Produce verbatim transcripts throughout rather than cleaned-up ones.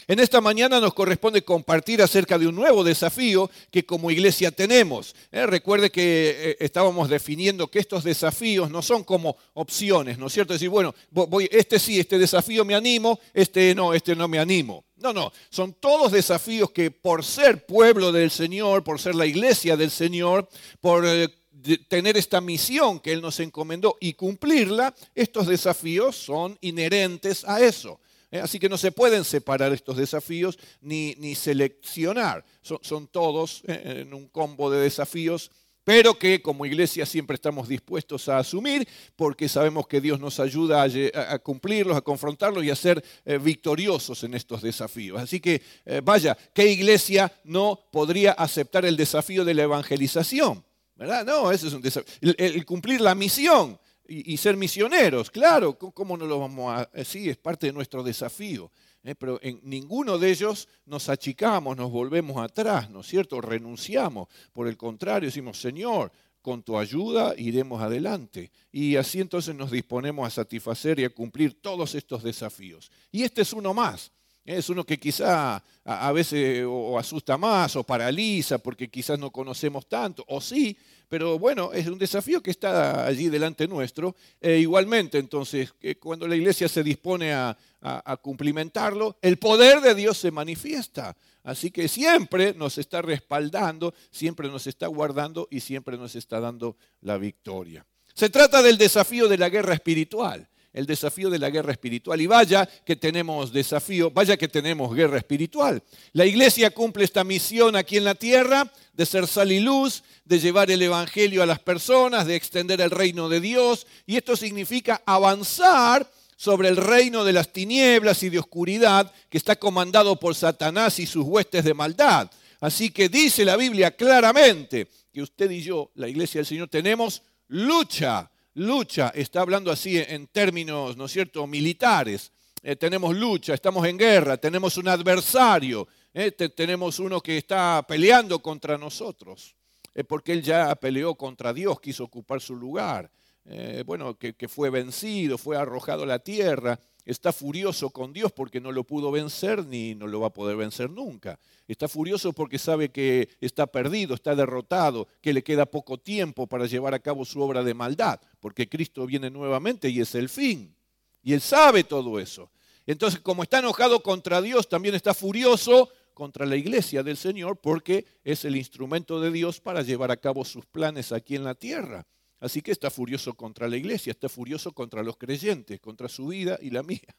En esta mañana nos corresponde compartir acerca de un nuevo desafío que como iglesia tenemos. Eh, recuerde que eh, estábamos definiendo que estos desafíos no son como opciones, ¿no es cierto? Es decir, bueno, voy, este sí, este desafío me animo, este no, este no me animo. No, no, son todos desafíos que por ser pueblo del Señor, por ser la iglesia del Señor, por eh, tener esta misión que Él nos encomendó y cumplirla, estos desafíos son inherentes a eso. Así que no se pueden separar estos desafíos ni, ni seleccionar. Son, son todos en un combo de desafíos, pero que como iglesia siempre estamos dispuestos a asumir porque sabemos que Dios nos ayuda a, a cumplirlos, a confrontarlos y a ser eh, victoriosos en estos desafíos. Así que eh, vaya, ¿qué iglesia no podría aceptar el desafío de la evangelización? ¿Verdad? No, ese es un desafío. El, el cumplir la misión. Y, y ser misioneros, claro, ¿cómo no lo vamos a...? Sí, es parte de nuestro desafío, ¿eh? Pero en ninguno de ellos nos achicamos, nos volvemos atrás, ¿no es cierto? Renunciamos, por el contrario, decimos, Señor, con tu ayuda iremos adelante. Y así entonces nos disponemos a satisfacer y a cumplir todos estos desafíos. Y este es uno más. Es uno que quizá a veces o asusta más o paraliza porque quizás no conocemos tanto, o sí, pero bueno, es un desafío que está allí delante nuestro. E igualmente, entonces, que cuando la iglesia se dispone a, a, a cumplimentarlo, el poder de Dios se manifiesta. Así que siempre nos está respaldando, siempre nos está guardando y siempre nos está dando la victoria. Se trata del desafío de la guerra espiritual. El desafío de la guerra espiritual. Y vaya que tenemos desafío, vaya que tenemos guerra espiritual. La iglesia cumple esta misión aquí en la tierra de ser sal y luz, de llevar el evangelio a las personas, de extender el reino de Dios. Y esto significa avanzar sobre el reino de las tinieblas y de oscuridad que está comandado por Satanás y sus huestes de maldad. Así que dice la Biblia claramente que usted y yo, la iglesia del Señor, tenemos lucha. Lucha, está hablando así en términos, ¿no es cierto?, militares. Eh, tenemos lucha, estamos en guerra, tenemos un adversario, eh, te, tenemos uno que está peleando contra nosotros, eh, porque él ya peleó contra Dios, quiso ocupar su lugar. Eh, bueno, que, que fue vencido, fue arrojado a la tierra, está furioso con Dios porque no lo pudo vencer ni no lo va a poder vencer nunca. Está furioso porque sabe que está perdido, está derrotado, que le queda poco tiempo para llevar a cabo su obra de maldad, porque Cristo viene nuevamente y es el fin. Y él sabe todo eso. Entonces, como está enojado contra Dios, también está furioso contra la iglesia del Señor porque es el instrumento de Dios para llevar a cabo sus planes aquí en la tierra. Así que está furioso contra la iglesia, está furioso contra los creyentes, contra su vida y la mía.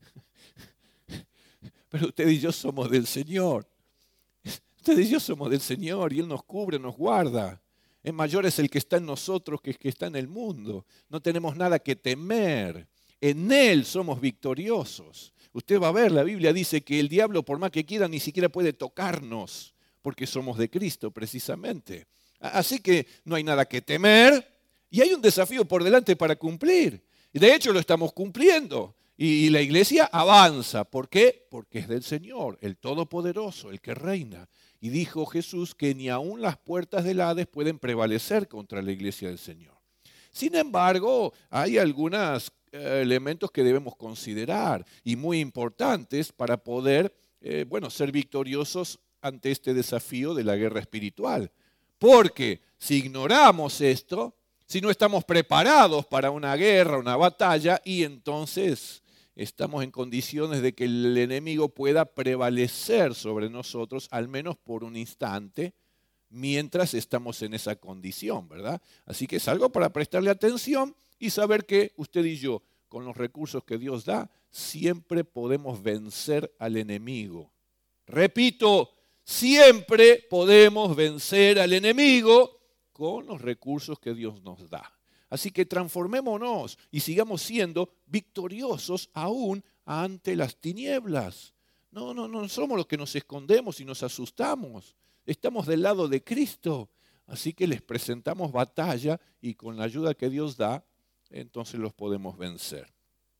Pero usted y yo somos del Señor. Usted y yo somos del Señor y Él nos cubre, nos guarda. Es mayor es el que está en nosotros que el que está en el mundo. No tenemos nada que temer. En Él somos victoriosos. Usted va a ver, la Biblia dice que el diablo, por más que quiera, ni siquiera puede tocarnos, porque somos de Cristo precisamente. Así que no hay nada que temer. Y hay un desafío por delante para cumplir. De hecho, lo estamos cumpliendo. Y la iglesia avanza. ¿Por qué? Porque es del Señor, el Todopoderoso, el que reina. Y dijo Jesús que ni aun las puertas del Hades pueden prevalecer contra la iglesia del Señor. Sin embargo, hay algunos eh, elementos que debemos considerar y muy importantes para poder eh, bueno, ser victoriosos ante este desafío de la guerra espiritual. Porque si ignoramos esto, si no estamos preparados para una guerra, una batalla, y entonces estamos en condiciones de que el enemigo pueda prevalecer sobre nosotros, al menos por un instante, mientras estamos en esa condición, ¿verdad? Así que es algo para prestarle atención y saber que usted y yo, con los recursos que Dios da, siempre podemos vencer al enemigo. Repito, siempre podemos vencer al enemigo con los recursos que Dios nos da. Así que transformémonos y sigamos siendo victoriosos aún ante las tinieblas. No, no, no somos los que nos escondemos y nos asustamos. Estamos del lado de Cristo. Así que les presentamos batalla y con la ayuda que Dios da, entonces los podemos vencer.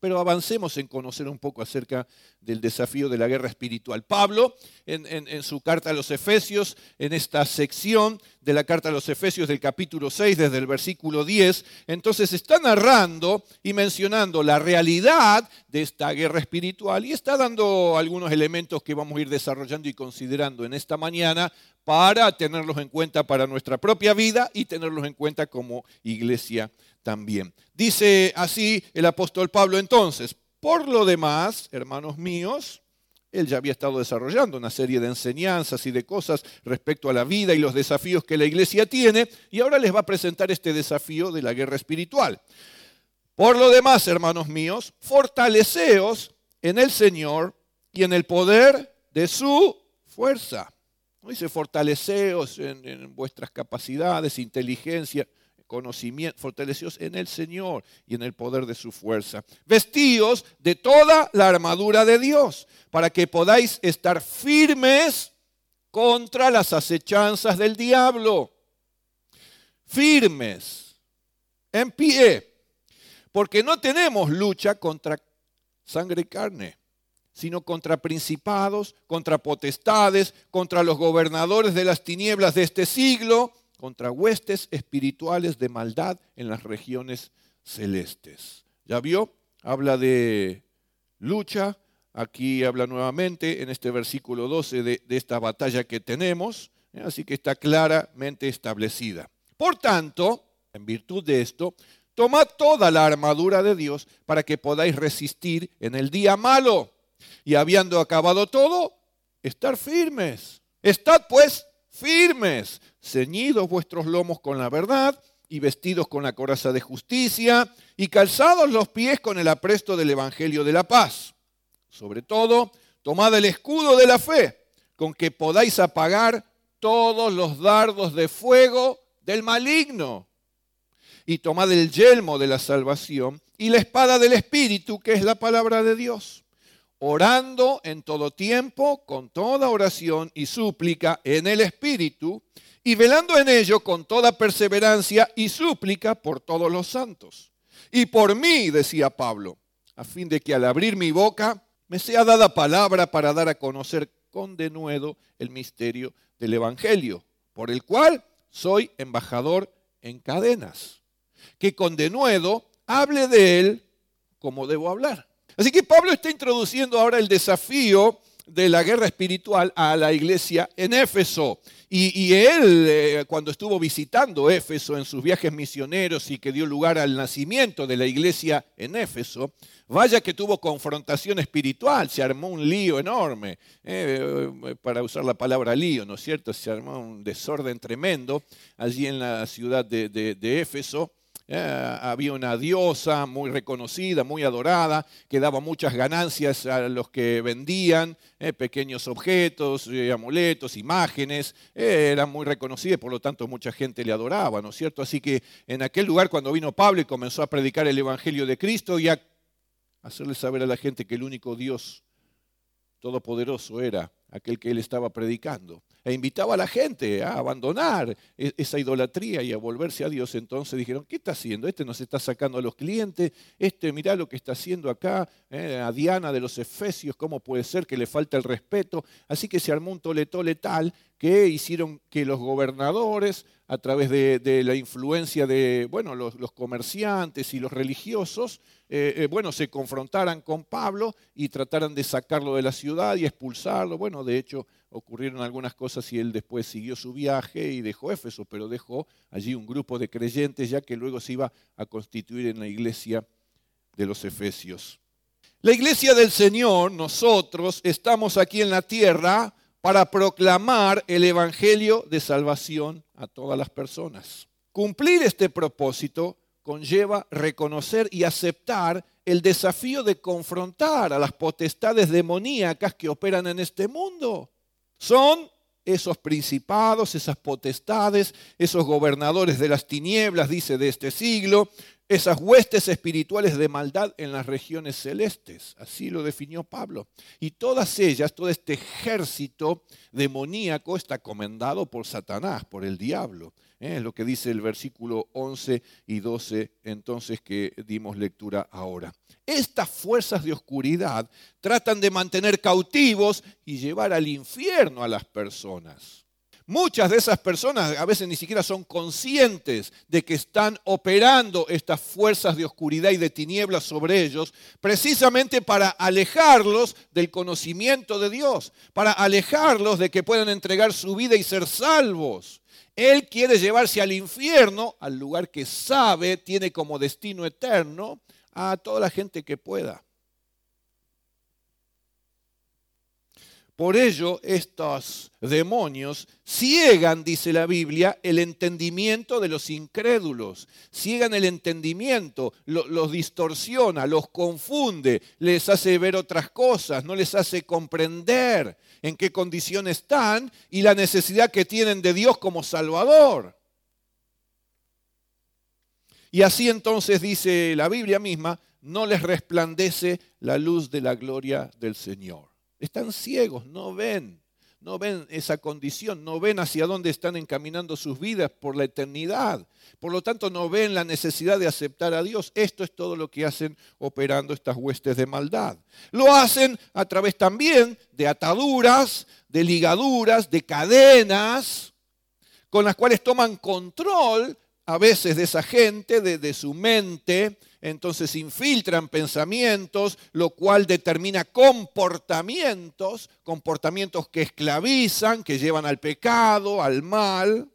pero avancemos en conocer un poco acerca del desafío de la guerra espiritual. Pablo, en, en, en su carta a los Efesios, en esta sección de la carta a los Efesios del capítulo seis, desde el versículo diez, entonces está narrando y mencionando la realidad de esta guerra espiritual y está dando algunos elementos que vamos a ir desarrollando y considerando en esta mañana para tenerlos en cuenta para nuestra propia vida y tenerlos en cuenta como iglesia también. Dice así el apóstol Pablo entonces: por lo demás, hermanos míos, él ya había estado desarrollando una serie de enseñanzas y de cosas respecto a la vida y los desafíos que la iglesia tiene, y ahora les va a presentar este desafío de la guerra espiritual. Por lo demás, hermanos míos, fortaleceos en el Señor y en el poder de su fuerza. No dice fortaleceos en, en vuestras capacidades, inteligencia, conocimiento, fortaleceos en el Señor y en el poder de su fuerza. Vestíos de toda la armadura de Dios, para que podáis estar firmes contra las acechanzas del diablo. Firmes, en pie, porque no tenemos lucha contra sangre y carne, sino contra principados, contra potestades, contra los gobernadores de las tinieblas de este siglo, contra huestes espirituales de maldad en las regiones celestes. ¿Ya vio? Habla de lucha, aquí habla nuevamente en este versículo doce de, de esta batalla que tenemos, ¿eh? Así que está claramente establecida. Por tanto, en virtud de esto, tomad toda la armadura de Dios para que podáis resistir en el día malo. Y habiendo acabado todo, estar firmes. Estad pues firmes, ceñidos vuestros lomos con la verdad y vestidos con la coraza de justicia y calzados los pies con el apresto del evangelio de la paz. Sobre todo, tomad el escudo de la fe, con que podáis apagar todos los dardos de fuego del maligno. Y tomad el yelmo de la salvación y la espada del Espíritu, que es la palabra de Dios, orando en todo tiempo, con toda oración y súplica en el Espíritu, y velando en ello con toda perseverancia y súplica por todos los santos. Y por mí, decía Pablo, a fin de que al abrir mi boca me sea dada palabra para dar a conocer con denuedo el misterio del Evangelio, por el cual soy embajador en cadenas, que con denuedo hable de él como debo hablar. Así que Pablo está introduciendo ahora el desafío de la guerra espiritual a la iglesia en Éfeso. Y, y él, eh, cuando estuvo visitando Éfeso en sus viajes misioneros y que dio lugar al nacimiento de la iglesia en Éfeso, vaya que tuvo confrontación espiritual, se armó un lío enorme, eh, para usar la palabra lío, ¿no es cierto? Se armó un desorden tremendo allí en la ciudad de, de, de Éfeso. Eh, había una diosa muy reconocida, muy adorada, que daba muchas ganancias a los que vendían eh, pequeños objetos, eh, amuletos, imágenes. Eh, era muy reconocida y por lo tanto mucha gente le adoraba, ¿no es cierto? Así que en aquel lugar, cuando vino Pablo y comenzó a predicar el Evangelio de Cristo y a hacerle saber a la gente que el único Dios todopoderoso era aquel que él estaba predicando, e invitaba a la gente a abandonar esa idolatría y a volverse a Dios, entonces dijeron: ¿qué está haciendo? Este nos está sacando a los clientes, este mirá lo que está haciendo acá, eh, a Diana de los Efesios, ¿cómo puede ser que le falta el respeto? Así que se armó un tole-tole tal que hicieron que los gobernadores, a través de, de la influencia de bueno, los, los comerciantes y los religiosos, eh, eh, bueno, se confrontaran con Pablo y trataran de sacarlo de la ciudad y expulsarlo. Bueno, de hecho, ocurrieron algunas cosas y él después siguió su viaje y dejó Éfeso, pero dejó allí un grupo de creyentes ya que luego se iba a constituir en la iglesia de los Efesios. La iglesia del Señor, nosotros estamos aquí en la tierra para proclamar el evangelio de salvación a todas las personas. Cumplir este propósito conlleva reconocer y aceptar el desafío de confrontar a las potestades demoníacas que operan en este mundo. Son esos principados, esas potestades, esos gobernadores de las tinieblas, dice, de este siglo, esas huestes espirituales de maldad en las regiones celestes. Así lo definió Pablo. Y todas ellas, todo este ejército demoníaco está comandado por Satanás, por el diablo. ¿Eh? Es lo que dice el versículo once y doce, entonces, que dimos lectura ahora. Estas fuerzas de oscuridad tratan de mantener cautivos y llevar al infierno a las personas. Muchas de esas personas a veces ni siquiera son conscientes de que están operando estas fuerzas de oscuridad y de tinieblas sobre ellos, precisamente para alejarlos del conocimiento de Dios, para alejarlos de que puedan entregar su vida y ser salvos. Él quiere llevarse al infierno, al lugar que sabe, tiene como destino eterno, a toda la gente que pueda. Por ello, estos demonios ciegan, dice la Biblia, el entendimiento de los incrédulos. Ciegan el entendimiento, lo- los distorsiona, los confunde, les hace ver otras cosas, no les hace comprender en qué condición están y la necesidad que tienen de Dios como Salvador. Y así entonces, dice la Biblia misma, no les resplandece la luz de la gloria del Señor. Están ciegos, no ven, no ven esa condición, no ven hacia dónde están encaminando sus vidas por la eternidad. Por lo tanto, no ven la necesidad de aceptar a Dios. Esto es todo lo que hacen operando estas huestes de maldad. Lo hacen a través también de ataduras, de ligaduras, de cadenas, con las cuales toman control a veces de esa gente, de, de su mente. Entonces infiltran pensamientos, lo cual determina comportamientos, comportamientos que esclavizan, que llevan al pecado, al mal.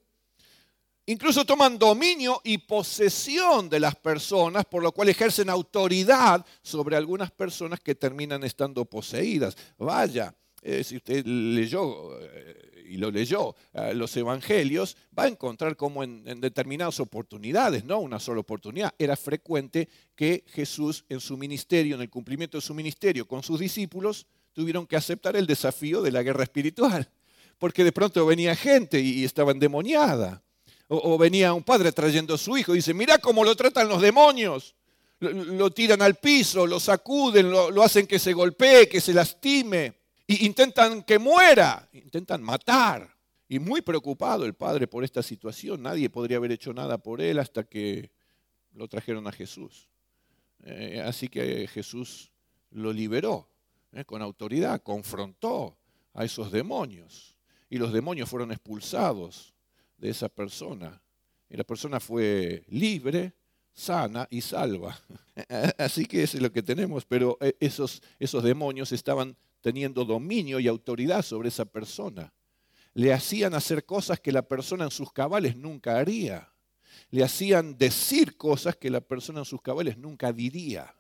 Incluso toman dominio y posesión de las personas, por lo cual ejercen autoridad sobre algunas personas que terminan estando poseídas. Vaya, eh, si usted leyó eh, y lo leyó eh, los evangelios, va a encontrar como en, en determinadas oportunidades, no una sola oportunidad, era frecuente que Jesús en su ministerio, en el cumplimiento de su ministerio con sus discípulos, tuvieron que aceptar el desafío de la guerra espiritual, porque de pronto venía gente y, y estaba endemoniada, o, o venía un padre trayendo a su hijo y dice, mirá cómo lo tratan los demonios, lo, lo tiran al piso, lo sacuden, lo, lo hacen que se golpee, que se lastime, y intentan que muera, intentan matar. Y muy preocupado el padre por esta situación. Nadie podría haber hecho nada por él hasta que lo trajeron a Jesús. Eh, así que Jesús lo liberó eh, con autoridad, confrontó a esos demonios. Y los demonios fueron expulsados de esa persona. Y la persona fue libre, sana y salva. Así que eso es lo que tenemos. Pero esos, esos demonios estaban teniendo dominio y autoridad sobre esa persona. Le hacían hacer cosas que la persona en sus cabales nunca haría. Le hacían decir cosas que la persona en sus cabales nunca diría.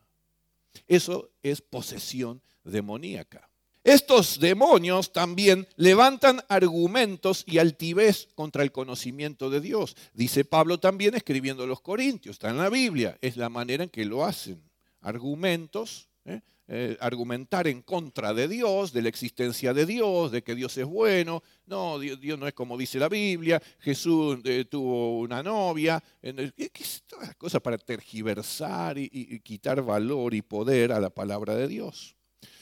Eso es posesión demoníaca. Estos demonios también levantan argumentos y altivez contra el conocimiento de Dios. Dice Pablo también escribiendo a los Corintios, está en la Biblia, es la manera en que lo hacen. Argumentos, ¿eh? Eh, argumentar en contra de Dios, de la existencia de Dios, de que Dios es bueno. No, Dios, Dios no es como dice la Biblia. Jesús eh, tuvo una novia. Eh, ¿Qué es todas las cosas para tergiversar y, y, y quitar valor y poder a la palabra de Dios?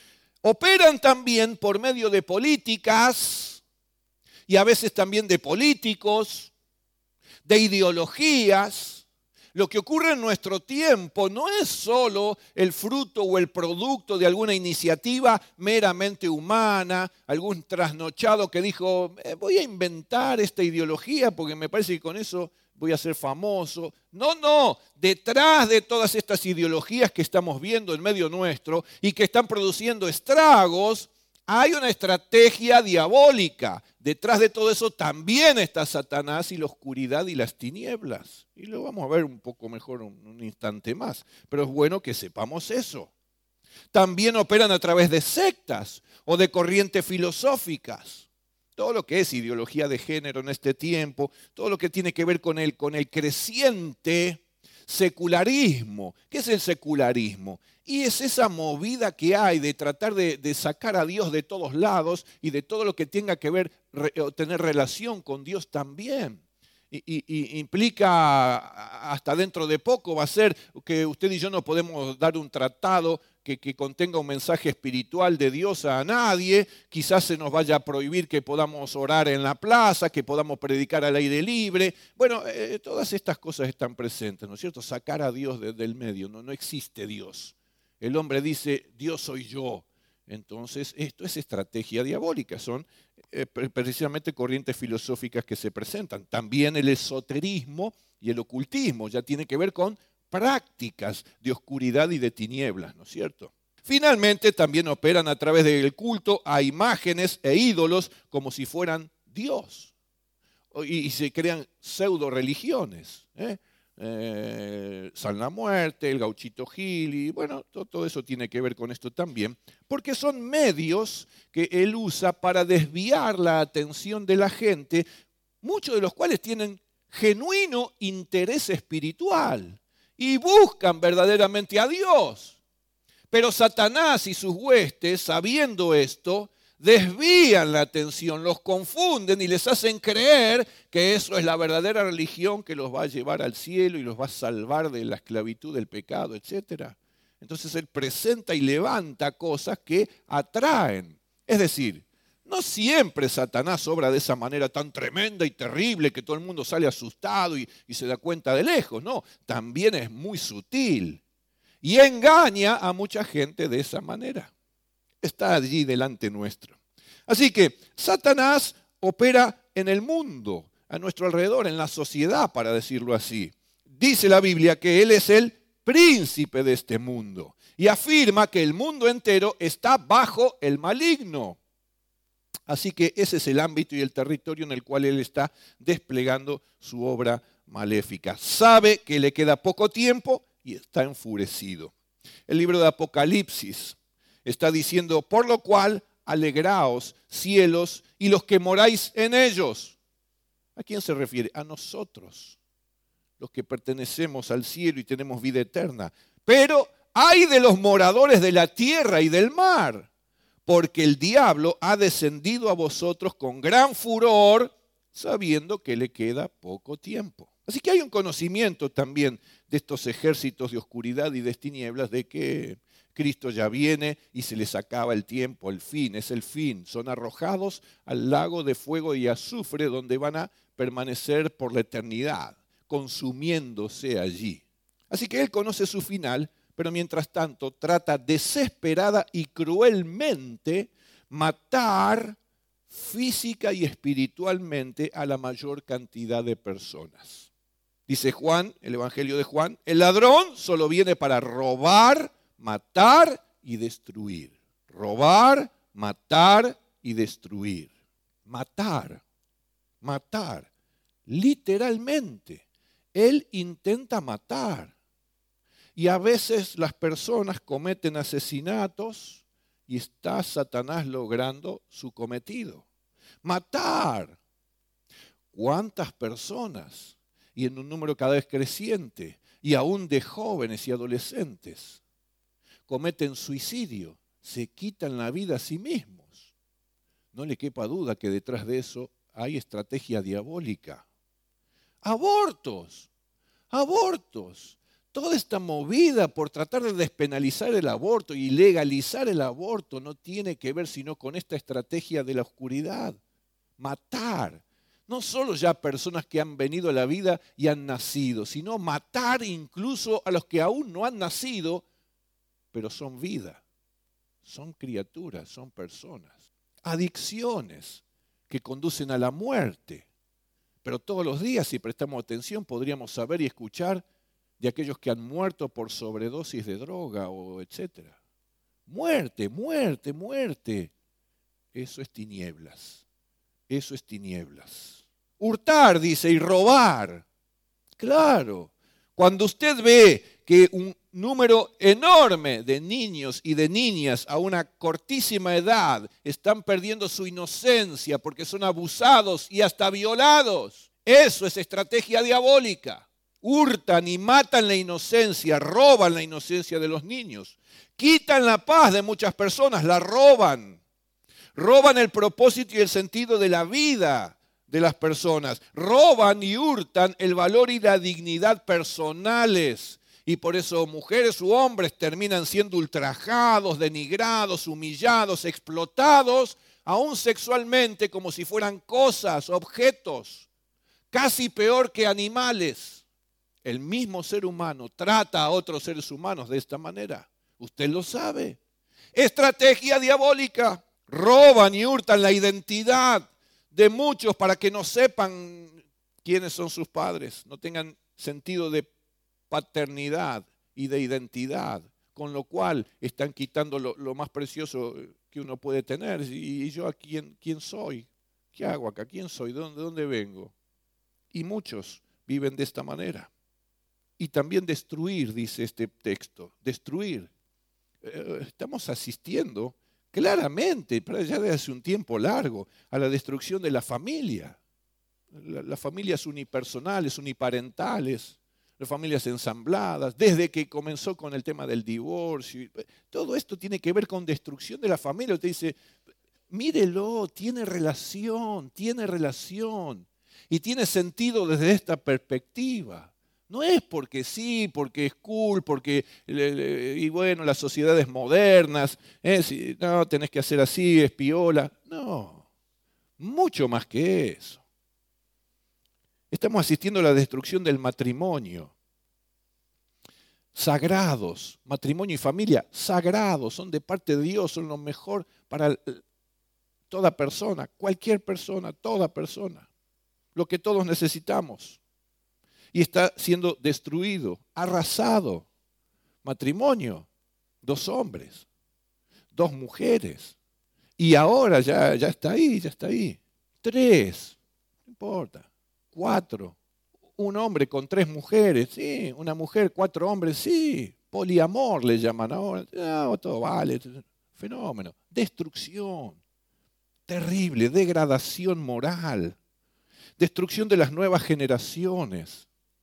Operan también por medio de políticas y a veces también de políticos, de ideologías. Lo que ocurre en nuestro tiempo no es solo el fruto o el producto de alguna iniciativa meramente humana, algún trasnochado que dijo, eh, voy a inventar esta ideología porque me parece que con eso voy a ser famoso. No, no, detrás de todas estas ideologías que estamos viendo en medio nuestro y que están produciendo estragos, hay una estrategia diabólica. Detrás de todo eso también está Satanás y la oscuridad y las tinieblas. Y lo vamos a ver un poco mejor un, un instante más. Pero es bueno que sepamos eso. También operan a través de sectas o de corrientes filosóficas. Todo lo que es ideología de género en este tiempo, todo lo que tiene que ver con el, con el creciente secularismo. ¿Qué es el secularismo? Y es esa movida que hay de tratar de, de sacar a Dios de todos lados y de todo lo que tenga que ver o tener relación con Dios también. y, y, y implica hasta dentro de poco va a ser que usted y yo no podemos dar un tratado que, que contenga un mensaje espiritual de Dios a nadie. Quizás se nos vaya a prohibir que podamos orar en la plaza, que podamos predicar al aire libre. Bueno, eh, todas estas cosas están presentes, ¿no es cierto? Sacar a Dios desde el medio, no, no existe Dios. El hombre dice, Dios soy yo. Entonces, esto es estrategia diabólica, son eh, precisamente corrientes filosóficas que se presentan. También el esoterismo y el ocultismo ya tiene que ver con prácticas de oscuridad y de tinieblas, ¿no es cierto? Finalmente, también operan a través del culto a imágenes e ídolos como si fueran Dios. Y, y se crean pseudo religiones, ¿eh? Eh, San la Muerte, el Gauchito Gil, y bueno, todo, todo eso tiene que ver con esto también, porque son medios que él usa para desviar la atención de la gente, muchos de los cuales tienen genuino interés espiritual y buscan verdaderamente a Dios. Pero Satanás y sus huestes, sabiendo esto, desvían la atención, los confunden y les hacen creer que eso es la verdadera religión que los va a llevar al cielo y los va a salvar de la esclavitud del pecado, etcétera. Entonces él presenta y levanta cosas que atraen. Es decir, no siempre Satanás obra de esa manera tan tremenda y terrible que todo el mundo sale asustado y, y se da cuenta de lejos. No, también es muy sutil y engaña a mucha gente de esa manera. Está allí delante nuestro. Así que Satanás opera en el mundo, a nuestro alrededor, en la sociedad, para decirlo así. Dice la Biblia que él es el príncipe de este mundo y afirma que el mundo entero está bajo el maligno. Así que ese es el ámbito y el territorio en el cual él está desplegando su obra maléfica. Sabe que le queda poco tiempo y está enfurecido. El libro de Apocalipsis está diciendo, por lo cual, alegraos, cielos, y los que moráis en ellos. ¿A quién se refiere? A nosotros, los que pertenecemos al cielo y tenemos vida eterna. Pero ay de los moradores de la tierra y del mar, porque el diablo ha descendido a vosotros con gran furor, sabiendo que le queda poco tiempo. Así que hay un conocimiento también de estos ejércitos de oscuridad y de tinieblas de que Cristo ya viene y se les acaba el tiempo, el fin, es el fin. Son arrojados al lago de fuego y azufre donde van a permanecer por la eternidad, consumiéndose allí. Así que él conoce su final, pero mientras tanto trata desesperada y cruelmente matar física y espiritualmente a la mayor cantidad de personas. Dice Juan, el Evangelio de Juan, el ladrón solo viene para robar, matar y destruir. Robar, matar y destruir. Matar, matar, literalmente. Él intenta matar. Y a veces las personas cometen asesinatos y está Satanás logrando su cometido. Matar. ¿Cuántas personas? Y en un número cada vez creciente, y aún de jóvenes y adolescentes, cometen suicidio, se quitan la vida a sí mismos. No le quepa duda que detrás de eso hay estrategia diabólica. Abortos, abortos. Toda esta movida por tratar de despenalizar el aborto y legalizar el aborto no tiene que ver sino con esta estrategia de la oscuridad. Matar. No solo ya personas que han venido a la vida y han nacido, sino matar incluso a los que aún no han nacido, pero son vida, son criaturas, son personas. Adicciones que conducen a la muerte. Pero todos los días, si prestamos atención, podríamos saber y escuchar de aquellos que han muerto por sobredosis de droga o etcétera. Muerte, muerte, muerte. Eso es tinieblas. Eso es tinieblas. Hurtar, dice, y robar. Claro, cuando usted ve que un número enorme de niños y de niñas a una cortísima edad están perdiendo su inocencia porque son abusados y hasta violados, eso es estrategia diabólica. Hurtan y matan la inocencia, roban la inocencia de los niños, quitan la paz de muchas personas, la roban. Roban el propósito y el sentido de la vida, de las personas. Roban y hurtan el valor y la dignidad personales. Y por eso mujeres u hombres terminan siendo ultrajados, denigrados, humillados, explotados, aún sexualmente, como si fueran cosas, objetos, casi peor que animales. El mismo ser humano trata a otros seres humanos de esta manera. Usted lo sabe. Estrategia diabólica. Roban y hurtan la identidad de muchos para que no sepan quiénes son sus padres, no tengan sentido de paternidad y de identidad, con lo cual están quitando lo, lo más precioso que uno puede tener. ¿Y, y yo a quién, quién soy? ¿Qué hago acá? ¿Quién soy? ¿De dónde, de dónde vengo? Y muchos viven de esta manera. Y también destruir, dice este texto, destruir. Eh, estamos asistiendo claramente, ya desde hace un tiempo largo, a la destrucción de la familia. La, las familias unipersonales, uniparentales, las familias ensambladas, desde que comenzó con el tema del divorcio. Todo esto tiene que ver con destrucción de la familia. Usted dice, mírelo, tiene relación, tiene relación. Y tiene sentido desde esta perspectiva. No es porque sí, porque es cool, porque, y bueno, las sociedades modernas, ¿eh? Si, no, tenés que hacer así, es piola. No, mucho más que eso. Estamos asistiendo a la destrucción del matrimonio. Sagrados, matrimonio y familia, sagrados, son de parte de Dios, son lo mejor para toda persona, cualquier persona, toda persona, lo que todos necesitamos. Y está siendo destruido, arrasado. Matrimonio, dos hombres, dos mujeres. Y ahora ya, ya está ahí, ya está ahí. Tres, no importa. Cuatro, un hombre con tres mujeres, sí. Una mujer, cuatro hombres, sí. Poliamor le llaman ahora. No, todo vale. Fenómeno. Destrucción. Terrible, degradación moral. Destrucción de las nuevas generaciones.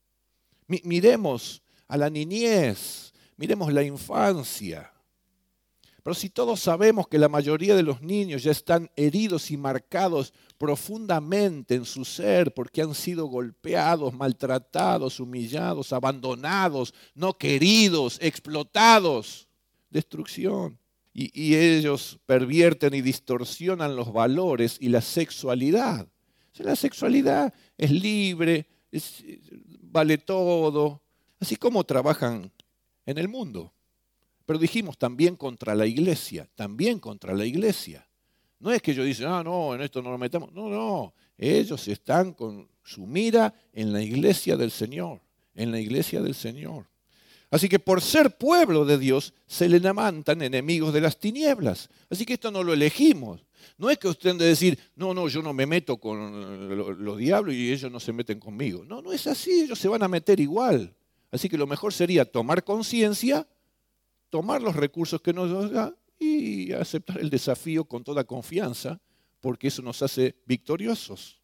Miremos a la niñez, miremos la infancia. Pero si todos sabemos que la mayoría de los niños ya están heridos y marcados profundamente en su ser porque han sido golpeados, maltratados, humillados, abandonados, no queridos, explotados, destrucción. Y, y ellos pervierten y distorsionan los valores y la sexualidad. O sea, la sexualidad es libre, es, vale todo, así como trabajan en el mundo. Pero dijimos también contra la iglesia, también contra la iglesia. No es que ellos dicen, ah, no, en esto no nos metamos. No, no, ellos están con su mira en la iglesia del Señor, en la iglesia del Señor. Así que por ser pueblo de Dios, se le levantan enemigos de las tinieblas. Así que esto no lo elegimos. No es que usted han de decir, no, no, yo no me meto con los diablos y ellos no se meten conmigo. No, no es así, ellos se van a meter igual. Así que lo mejor sería tomar conciencia, tomar los recursos que nos da y aceptar el desafío con toda confianza, porque eso nos hace victoriosos.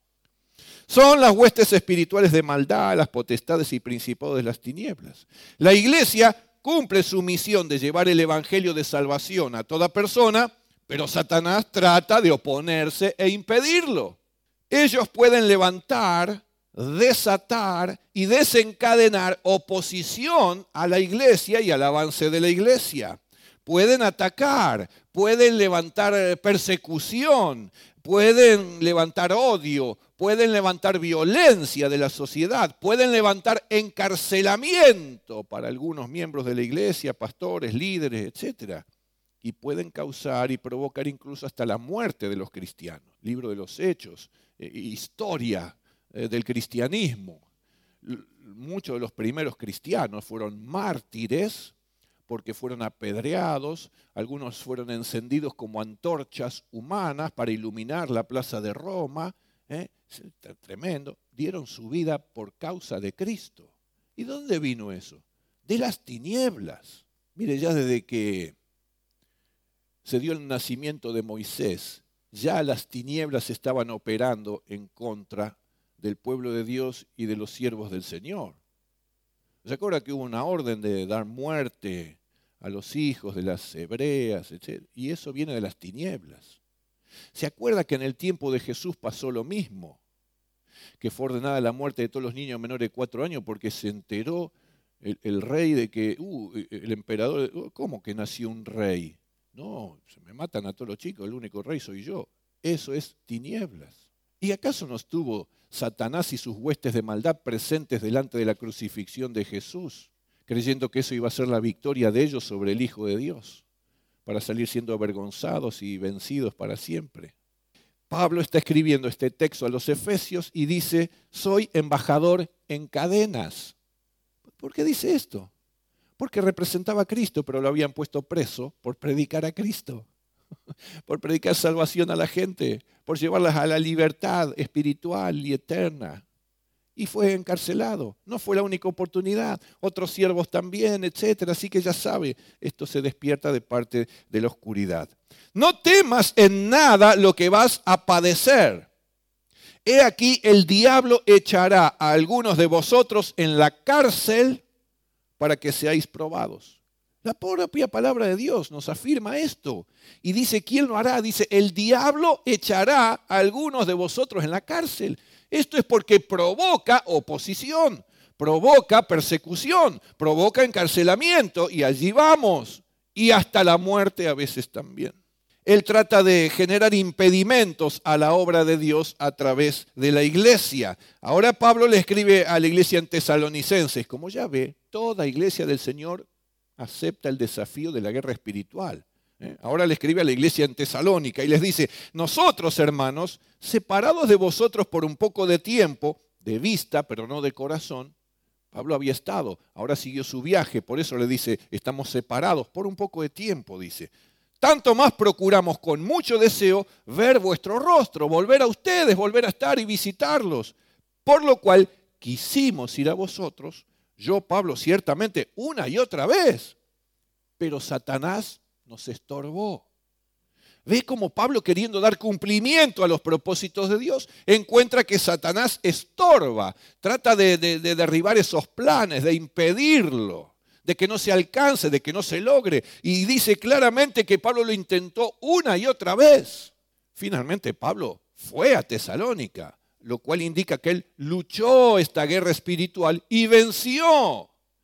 Son las huestes espirituales de maldad, las potestades y principados de las tinieblas. La iglesia cumple su misión de llevar el evangelio de salvación a toda persona, pero Satanás trata de oponerse e impedirlo. Ellos pueden levantar, desatar y desencadenar oposición a la iglesia y al avance de la iglesia. Pueden atacar, pueden levantar persecución, pueden levantar odio, pueden levantar violencia de la sociedad, pueden levantar encarcelamiento para algunos miembros de la iglesia, pastores, líderes, etcétera. Y pueden causar y provocar incluso hasta la muerte de los cristianos. Libro de los Hechos, eh, historia eh, del cristianismo. L- muchos de los primeros cristianos fueron mártires porque fueron apedreados, algunos fueron encendidos como antorchas humanas para iluminar la plaza de Roma. ¿eh? Tremendo. Dieron su vida por causa de Cristo. ¿Y dónde vino eso? De las tinieblas. Mire, ya desde que se dio el nacimiento de Moisés, ya las tinieblas estaban operando en contra del pueblo de Dios y de los siervos del Señor. ¿Se acuerda que hubo una orden de dar muerte a los hijos de las hebreas, etcétera? Y eso viene de las tinieblas. ¿Se acuerda que en el tiempo de Jesús pasó lo mismo? que fue ordenada la muerte de todos los niños menores de cuatro años porque se enteró el, el rey de que, uh, el emperador, ¿cómo que nació un rey? No, se me matan a todos los chicos, el único rey soy yo. Eso es tinieblas. ¿Y acaso no estuvo Satanás y sus huestes de maldad presentes delante de la crucifixión de Jesús, creyendo que eso iba a ser la victoria de ellos sobre el Hijo de Dios, para salir siendo avergonzados y vencidos para siempre? Pablo está escribiendo este texto a los Efesios y dice, soy embajador en cadenas. ¿Por qué dice esto? Porque representaba a Cristo, pero lo habían puesto preso por predicar a Cristo, por predicar salvación a la gente, por llevarlas a la libertad espiritual y eterna. Y fue encarcelado. No fue la única oportunidad. Otros siervos también, etcétera. Así que ya sabe, esto se despierta de parte de la oscuridad. No temas en nada lo que vas a padecer. He aquí, el diablo echará a algunos de vosotros en la cárcel para que seáis probados. La propia palabra de Dios nos afirma esto. Y dice, ¿quién lo hará? Dice, el diablo echará a algunos de vosotros en la cárcel. Esto es porque provoca oposición, provoca persecución, provoca encarcelamiento y allí vamos. Y hasta la muerte a veces también. Él trata de generar impedimentos a la obra de Dios a través de la iglesia. Ahora Pablo le escribe a la iglesia en Tesalonicenses. Como ya ve, toda iglesia del Señor acepta el desafío de la guerra espiritual. ¿Eh? Ahora le escribe a la iglesia en Tesalónica y les dice, nosotros hermanos, separados de vosotros por un poco de tiempo, de vista pero no de corazón, Pablo había estado, ahora siguió su viaje, por eso le dice, estamos separados por un poco de tiempo, dice. Tanto más procuramos con mucho deseo ver vuestro rostro, volver a ustedes, volver a estar y visitarlos, por lo cual quisimos ir a vosotros, yo Pablo ciertamente una y otra vez, pero Satanás nos estorbó. ¿Ve cómo Pablo, queriendo dar cumplimiento a los propósitos de Dios, encuentra que Satanás estorba, trata de, de, de derribar esos planes, de impedirlo, de que no se alcance, de que no se logre? Y dice claramente que Pablo lo intentó una y otra vez. Finalmente Pablo fue a Tesalónica, lo cual indica que él luchó esta guerra espiritual y venció.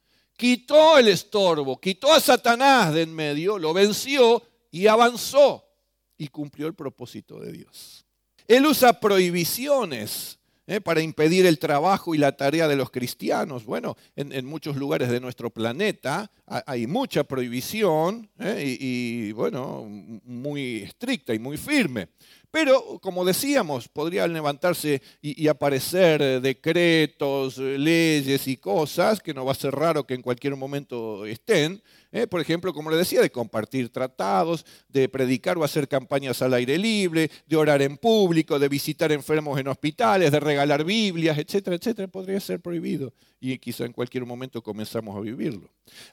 Quitó el estorbo, quitó a Satanás de en medio, lo venció y avanzó y cumplió el propósito de Dios. Él usa prohibiciones ¿eh? para impedir el trabajo y la tarea de los cristianos. Bueno, en, en muchos lugares de nuestro planeta hay mucha prohibición ¿eh? y, y, bueno, muy estricta y muy firme. Pero, como decíamos, podrían levantarse y, y aparecer decretos, leyes y cosas que no va a ser raro que en cualquier momento estén. ¿eh? Por ejemplo, como le decía, de compartir tratados, de predicar o hacer campañas al aire libre, de orar en público, de visitar enfermos en hospitales, de regalar Biblias, etcétera, etcétera. Podría ser prohibido y quizá en cualquier momento comenzamos a vivirlo.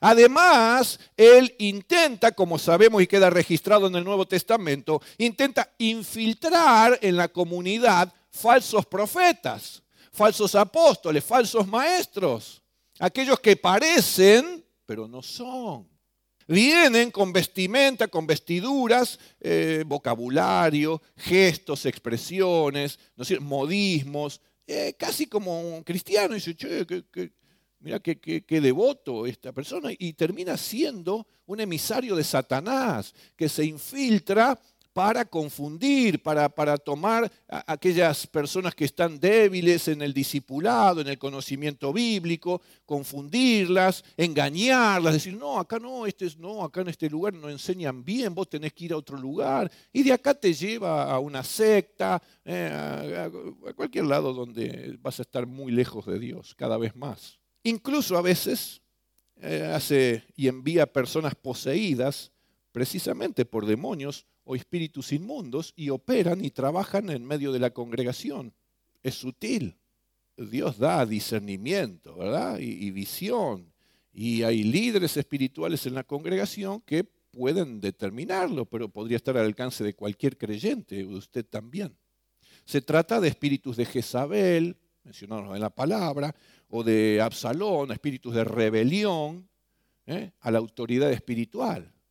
Además, él intenta, como sabemos y queda registrado en el Nuevo Testamento, intenta infiltrar en la comunidad falsos profetas, falsos apóstoles, falsos maestros, aquellos que parecen, pero no son. Vienen con vestimenta, con vestiduras, eh, vocabulario, gestos, expresiones, ¿no es cierto? Modismos, eh, casi como un cristiano. Y dice, che, que, que, mira qué, qué, qué devoto esta persona. Y termina siendo un emisario de Satanás que se infiltra para confundir, para, para tomar a aquellas personas que están débiles en el discipulado, en el conocimiento bíblico, confundirlas, engañarlas, decir, no, acá no, este es, no, acá en este lugar no enseñan bien, vos tenés que ir a otro lugar, y de acá te lleva a una secta, eh, a, a cualquier lado donde vas a estar muy lejos de Dios, cada vez más. Incluso a veces eh, hace y envía personas poseídas precisamente por demonios o espíritus inmundos y operan y trabajan en medio de la congregación. Es sutil. Dios da discernimiento, ¿verdad? Y, y visión. Y hay líderes espirituales en la congregación que pueden determinarlo, pero podría estar al alcance de cualquier creyente, de usted también. Se trata de espíritus de Jezabel, mencionados en la palabra, o de Absalón, espíritus de rebelión ¿eh? a la autoridad espiritual.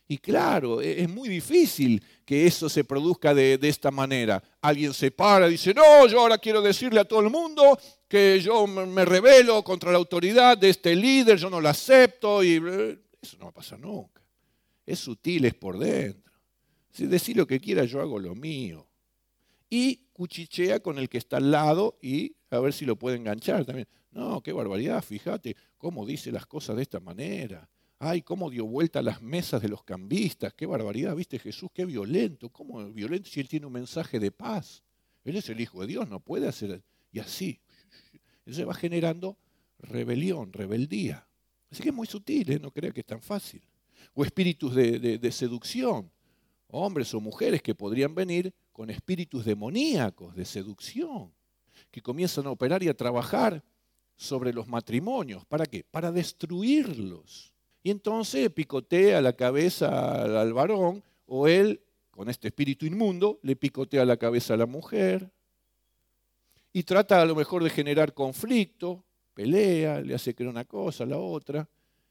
Y claro, e- es muy difícil que eso se produzca de, de esta manera. Alguien se para y dice, no, yo ahora quiero decirle a todo el mundo que yo me me rebelo contra la autoridad de este líder, yo no lo acepto. Y eh, eso no va a pasar nunca. Es sutil, es por dentro. Si decir lo que quiera, yo hago lo mío. Y cuchichea con el que está al lado y a ver si lo puede enganchar también. No, qué barbaridad, fíjate cómo dice las cosas de esta manera. Ay, cómo dio vuelta a las mesas de los cambistas. Qué barbaridad, viste Jesús, qué violento. ¿Cómo violento si él tiene un mensaje de paz? Él es el Hijo de Dios, no puede hacer. Y así. Entonces va generando rebelión, rebeldía. Así que es muy sutil, ¿eh? No crea que es tan fácil. O espíritus de, de, de seducción. Hombres o mujeres que podrían venir con espíritus demoníacos de seducción, que comienzan a operar y a trabajar sobre los matrimonios. ¿Para qué? Para destruirlos. Y entonces picotea la cabeza al, al varón, o él, con este espíritu inmundo, le picotea la cabeza a la mujer, y trata a lo mejor de generar conflicto, pelea, le hace creer una cosa, la otra,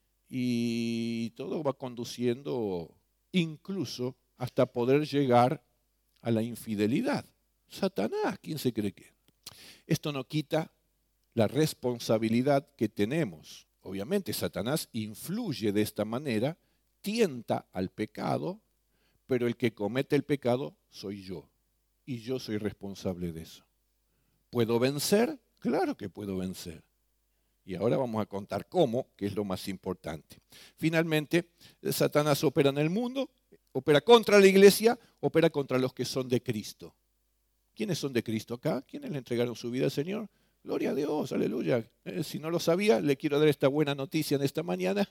y todo va conduciendo incluso hasta poder llegar a la infidelidad. Satanás, ¿quién se cree que? Esto no quita la responsabilidad que tenemos. Obviamente Satanás influye de esta manera, tienta al pecado, pero el que comete el pecado soy yo. Y yo soy responsable de eso. ¿Puedo vencer? Claro que puedo vencer. Y ahora vamos a contar cómo, que es lo más importante. Finalmente, Satanás opera en el mundo, opera contra la iglesia, opera contra los que son de Cristo. ¿Quiénes son de Cristo acá? ¿Quiénes le entregaron su vida al Señor? Gloria a Dios, aleluya. Eh, si no lo sabía, le quiero dar esta buena noticia en esta mañana.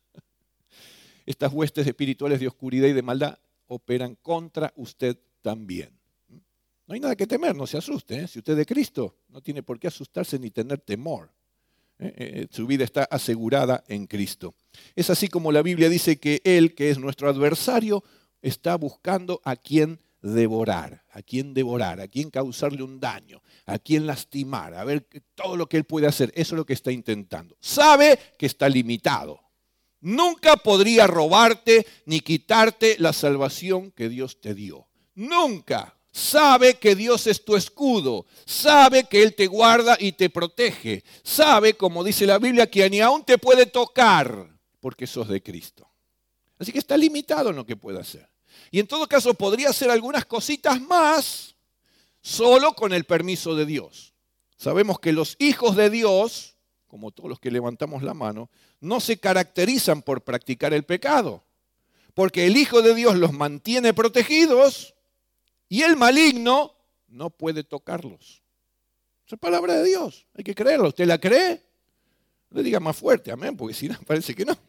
Estas huestes espirituales de oscuridad y de maldad operan contra usted también. No hay nada que temer, no se asuste. ¿eh? Si usted es de Cristo, no tiene por qué asustarse ni tener temor. ¿eh? Eh, su vida está asegurada en Cristo. Es así como la Biblia dice que Él, que es nuestro adversario, está buscando a quien devorar, a quien devorar, a quien causarle un daño, a quien lastimar, a ver todo lo que Él puede hacer. Eso es lo que está intentando. Sabe que está limitado. Nunca podría robarte ni quitarte la salvación que Dios te dio. Nunca. Sabe que Dios es tu escudo, sabe que Él te guarda y te protege, sabe, como dice la Biblia, que ni aún te puede tocar porque sos de Cristo. Así que está limitado en lo que puede hacer. Y en todo caso podría hacer algunas cositas más solo con el permiso de Dios. Sabemos que los hijos de Dios, como todos los que levantamos la mano, no se caracterizan por practicar el pecado, porque el Hijo de Dios los mantiene protegidos. Y el maligno no puede tocarlos. Esa es palabra de Dios, hay que creerla. ¿Usted la cree? No le diga más fuerte, amén, porque si no, parece que no.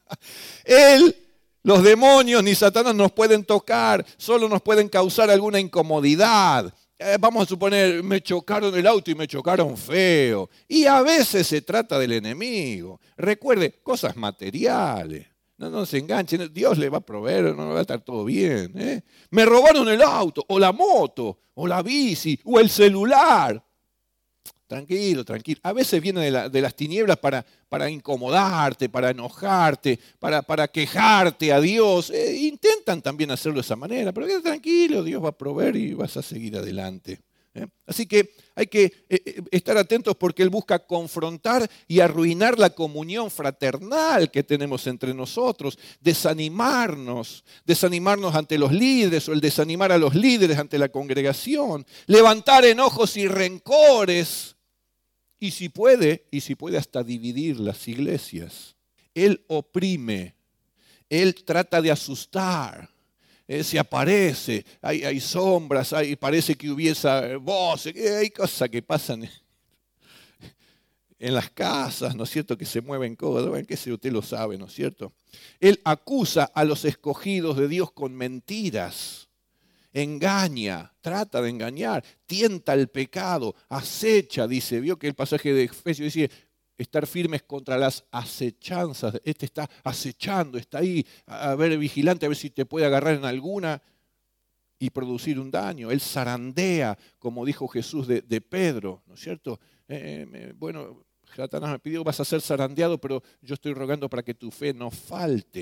Él, los demonios ni Satanás nos pueden tocar, solo nos pueden causar alguna incomodidad. Eh, vamos a suponer, me chocaron el auto y me chocaron feo. Y a veces se trata del enemigo. Recuerde, cosas materiales. No, no se enganchen, Dios le va a proveer, no va a estar todo bien. ¿eh? Me robaron el auto, o la moto, o la bici, o el celular. Tranquilo, tranquilo. A veces viene de, la, de las tinieblas para, para incomodarte, para enojarte, para, para quejarte a Dios. Eh, intentan también hacerlo de esa manera, pero quédate tranquilo, Dios va a proveer y vas a seguir adelante. ¿eh? Así que hay que eh, estar atentos porque Él busca confrontar y arruinar la comunión fraternal que tenemos entre nosotros, desanimarnos, desanimarnos ante los líderes o el desanimar a los líderes ante la congregación, levantar enojos y rencores y si puede, y si puede hasta dividir las iglesias. Él oprime, Él trata de asustar. Eh, se aparece, hay, hay sombras, hay, parece que hubiese voces, hay cosas que pasan en las casas, ¿no es cierto?, que se mueven cosas, bueno, qué sé, usted lo sabe, ¿no es cierto? Él acusa a los escogidos de Dios con mentiras, engaña, trata de engañar, tienta el pecado, acecha, dice, vio que el pasaje de Efesios dice, estar firmes contra las acechanzas. Este está acechando, está ahí, a ver, vigilante, a ver si te puede agarrar en alguna y producir un daño. Él zarandea, como dijo Jesús de, de Pedro, ¿no es cierto? Eh, me, bueno, Satanás me pidió, vas a ser zarandeado, pero yo estoy rogando para que tu fe no falte.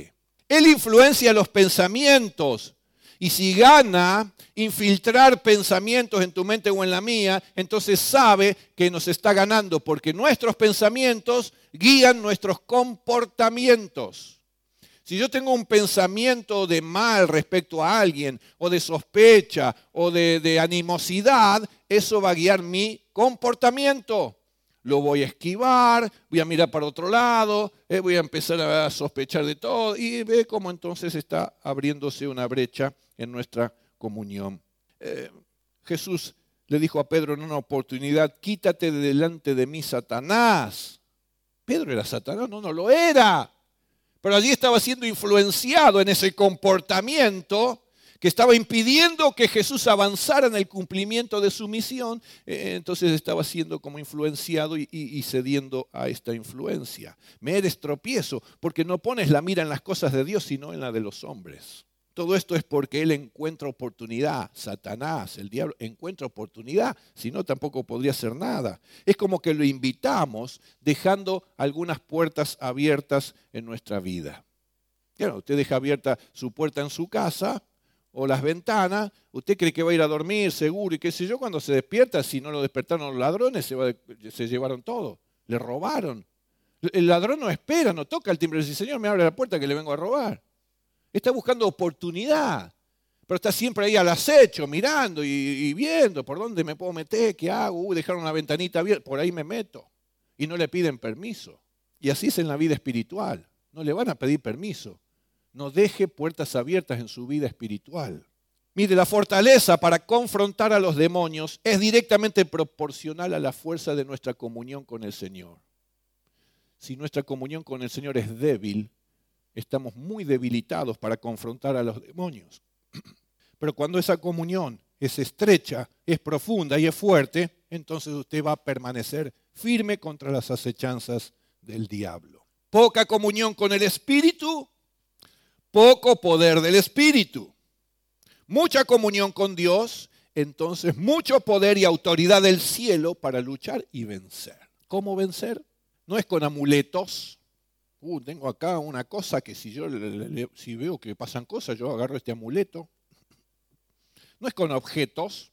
Él influencia los pensamientos. Y si gana infiltrar pensamientos en tu mente o en la mía, entonces sabe que nos está ganando, porque nuestros pensamientos guían nuestros comportamientos. Si yo tengo un pensamiento de mal respecto a alguien, o de sospecha, o de, de animosidad, eso va a guiar mi comportamiento. Lo voy a esquivar, voy a mirar para otro lado, eh, voy a empezar a sospechar de todo, y ve cómo entonces está abriéndose una brecha en nuestra comunión. Eh, Jesús le dijo a Pedro en una oportunidad, quítate de delante de mí, Satanás. Pedro era Satanás, no, no lo era. Pero allí estaba siendo influenciado en ese comportamiento que estaba impidiendo que Jesús avanzara en el cumplimiento de su misión. Eh, entonces estaba siendo como influenciado y, y, y cediendo a esta influencia. Me eres tropiezo porque no pones la mira en las cosas de Dios, sino en la de los hombres. Todo esto es porque él encuentra oportunidad. Satanás, el diablo, encuentra oportunidad. Si no, tampoco podría hacer nada. Es como que lo invitamos dejando algunas puertas abiertas en nuestra vida. Claro, usted deja abierta su puerta en su casa o las ventanas. Usted cree que va a ir a dormir seguro y qué sé yo. Cuando se despierta, si no lo despertaron los ladrones, se, va, se llevaron todo. Le robaron. El ladrón no espera, no toca el timbre y dice, Señor, me abre la puerta que le vengo a robar. Está buscando oportunidad, pero está siempre ahí al acecho, mirando y, y viendo por dónde me puedo meter, qué hago, uh, dejaron una ventanita abierta, por ahí me meto. Y no le piden permiso. Y así es en la vida espiritual. No le van a pedir permiso. No deje puertas abiertas en su vida espiritual. Mire, la fortaleza para confrontar a los demonios es directamente proporcional a la fuerza de nuestra comunión con el Señor. Si nuestra comunión con el Señor es débil, estamos muy debilitados para confrontar a los demonios. Pero cuando esa comunión es estrecha, es profunda y es fuerte, entonces usted va a permanecer firme contra las acechanzas del diablo. Poca comunión con el Espíritu, poco poder del Espíritu. Mucha comunión con Dios, entonces mucho poder y autoridad del cielo para luchar y vencer. ¿Cómo vencer? No es con amuletos. Uh, tengo acá una cosa que si yo le, le, si veo que pasan cosas, yo agarro este amuleto. No es con objetos,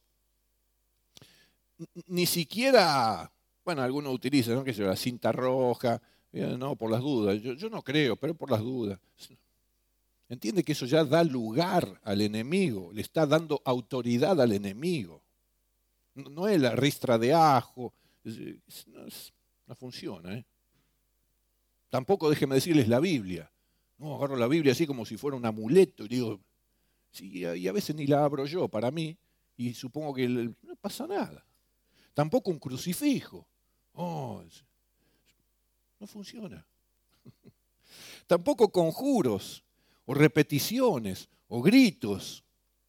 ni siquiera, bueno, algunos utilizan, ¿no? Que es la cinta roja, eh, no, por las dudas. Yo, yo no creo, pero por las dudas. Entiende que eso ya da lugar al enemigo, le está dando autoridad al enemigo. No, no es la ristra de ajo, es, es, no, es, no funciona, ¿eh? Tampoco, déjeme decirles, la Biblia. No, agarro la Biblia así como si fuera un amuleto y digo, sí, y a veces ni la abro yo para mí y supongo que no pasa nada. Tampoco un crucifijo. Oh, no funciona. Tampoco conjuros o repeticiones o gritos.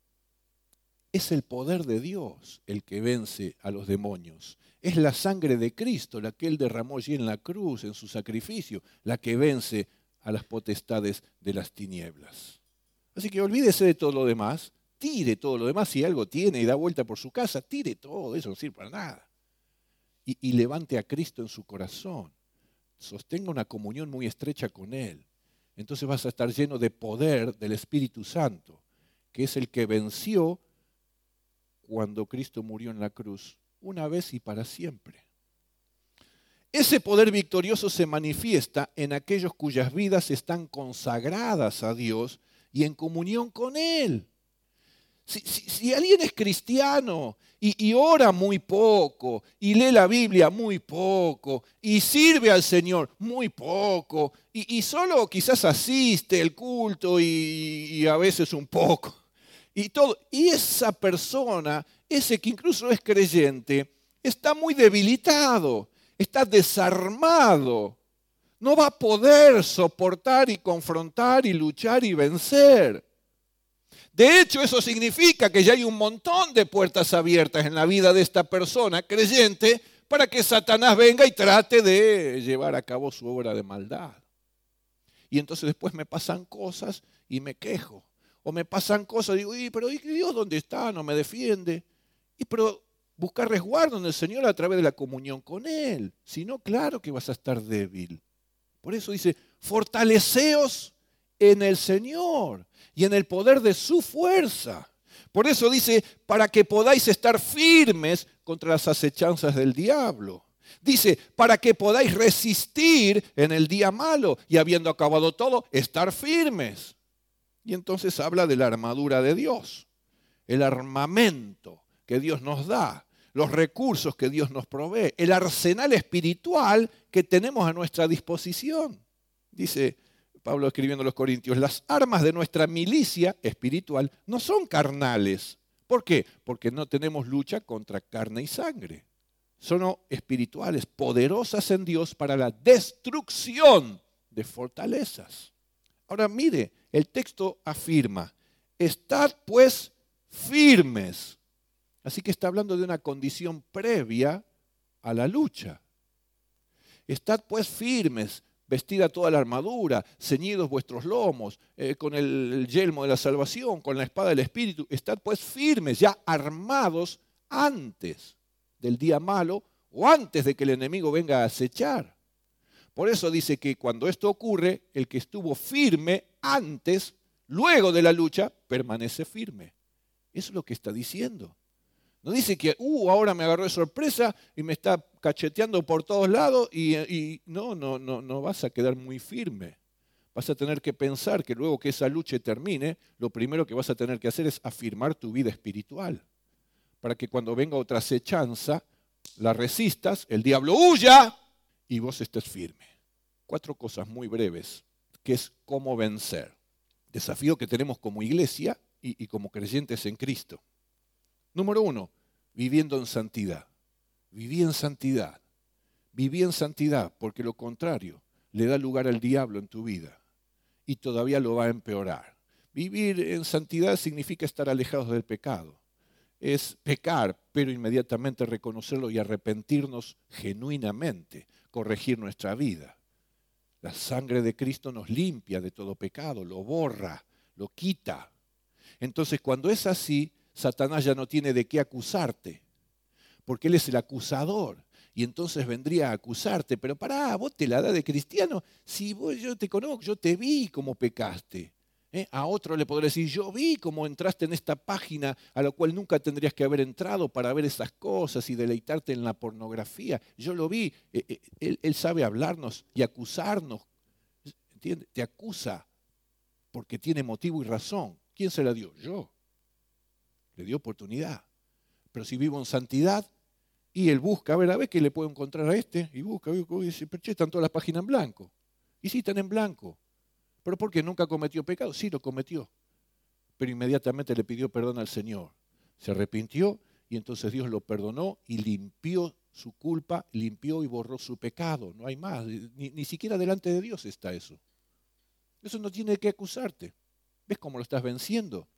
Es el poder de Dios el que vence a los demonios. Es la sangre de Cristo, la que Él derramó allí en la cruz, en su sacrificio, la que vence a las potestades de las tinieblas. Así que olvídese de todo lo demás, tire todo lo demás, si algo tiene y da vuelta por su casa, tire todo, eso no sirve para nada. Y, y levante a Cristo en su corazón, sostenga una comunión muy estrecha con Él. Entonces vas a estar lleno de poder del Espíritu Santo, que es el que venció cuando Cristo murió en la cruz, una vez y para siempre. Ese poder victorioso se manifiesta en aquellos cuyas vidas están consagradas a Dios y en comunión con Él. Si, si, si alguien es cristiano y, y ora muy poco, y lee la Biblia muy poco, y sirve al Señor muy poco, y, y solo quizás asiste al culto y, y a veces un poco, y todo, y esa persona, ese que incluso es creyente, está muy debilitado, está desarmado, no va a poder soportar y confrontar y luchar y vencer. De hecho, eso significa que ya hay un montón de puertas abiertas en la vida de esta persona creyente para que Satanás venga y trate de llevar a cabo su obra de maldad. Y entonces después me pasan cosas y me quejo. O me pasan cosas y digo, ¿y pero ¿y Dios dónde está? No me defiende. Y pero buscar resguardo en el Señor a través de la comunión con Él. Si no, claro que vas a estar débil. Por eso dice, fortaleceos en el Señor y en el poder de su fuerza. Por eso dice, para que podáis estar firmes contra las acechanzas del diablo. Dice, para que podáis resistir en el día malo y habiendo acabado todo, estar firmes. Y entonces habla de la armadura de Dios, el armamento que Dios nos da, los recursos que Dios nos provee, el arsenal espiritual que tenemos a nuestra disposición. Dice Pablo escribiendo a los Corintios, las armas de nuestra milicia espiritual no son carnales. ¿Por qué? Porque no tenemos lucha contra carne y sangre. Son espirituales, poderosas en Dios para la destrucción de fortalezas. Ahora mire, el texto afirma, estad pues firmes. Así que está hablando de una condición previa a la lucha. Estad pues firmes, vestida toda la armadura, ceñidos vuestros lomos, eh, con el, el yelmo de la salvación, con la espada del Espíritu. Estad pues firmes, ya armados antes del día malo o antes de que el enemigo venga a acechar. Por eso dice que cuando esto ocurre, el que estuvo firme antes, luego de la lucha, permanece firme. Eso es lo que está diciendo. No dice que, uh, ahora me agarró de sorpresa y me está cacheteando por todos lados y, y no, no, no, no vas a quedar muy firme. Vas a tener que pensar que luego que esa lucha termine, lo primero que vas a tener que hacer es afirmar tu vida espiritual. Para que cuando venga otra acechanza, la resistas, el diablo huya y vos estés firme. Cuatro cosas muy breves, que es cómo vencer. Desafío que tenemos como iglesia y, y como creyentes en Cristo. Número uno, viviendo en santidad. Viví en santidad. Viví en santidad, porque lo contrario le da lugar al diablo en tu vida y todavía lo va a empeorar. Vivir en santidad significa estar alejados del pecado. Es pecar, pero inmediatamente reconocerlo y arrepentirnos genuinamente, corregir nuestra vida. La sangre de Cristo nos limpia de todo pecado, lo borra, lo quita. Entonces, cuando es así, Satanás ya no tiene de qué acusarte, porque él es el acusador. Y entonces vendría a acusarte, pero pará, vos te la das de cristiano. Si vos, yo te conozco, yo te vi cómo pecaste. ¿Eh? A otro le podré decir, yo vi cómo entraste en esta página a la cual nunca tendrías que haber entrado para ver esas cosas y deleitarte en la pornografía. Yo lo vi, eh, eh, él, él sabe hablarnos y acusarnos. ¿Entiendes? Te acusa porque tiene motivo y razón. ¿Quién se la dio? Yo. Le dio oportunidad. Pero si vivo en santidad y él busca, a ver, a ver qué le puedo encontrar a este, y busca, y busca, y dice, pero che, están todas las páginas en blanco. Y sí, están en blanco. ¿Pero por qué? ¿Nunca cometió pecado? Sí, lo cometió. Pero inmediatamente le pidió perdón al Señor. Se arrepintió y entonces Dios lo perdonó y limpió su culpa, limpió y borró su pecado. No hay más. Ni, ni siquiera delante de Dios está eso. Eso no tiene que acusarte. ¿Ves cómo lo estás venciendo?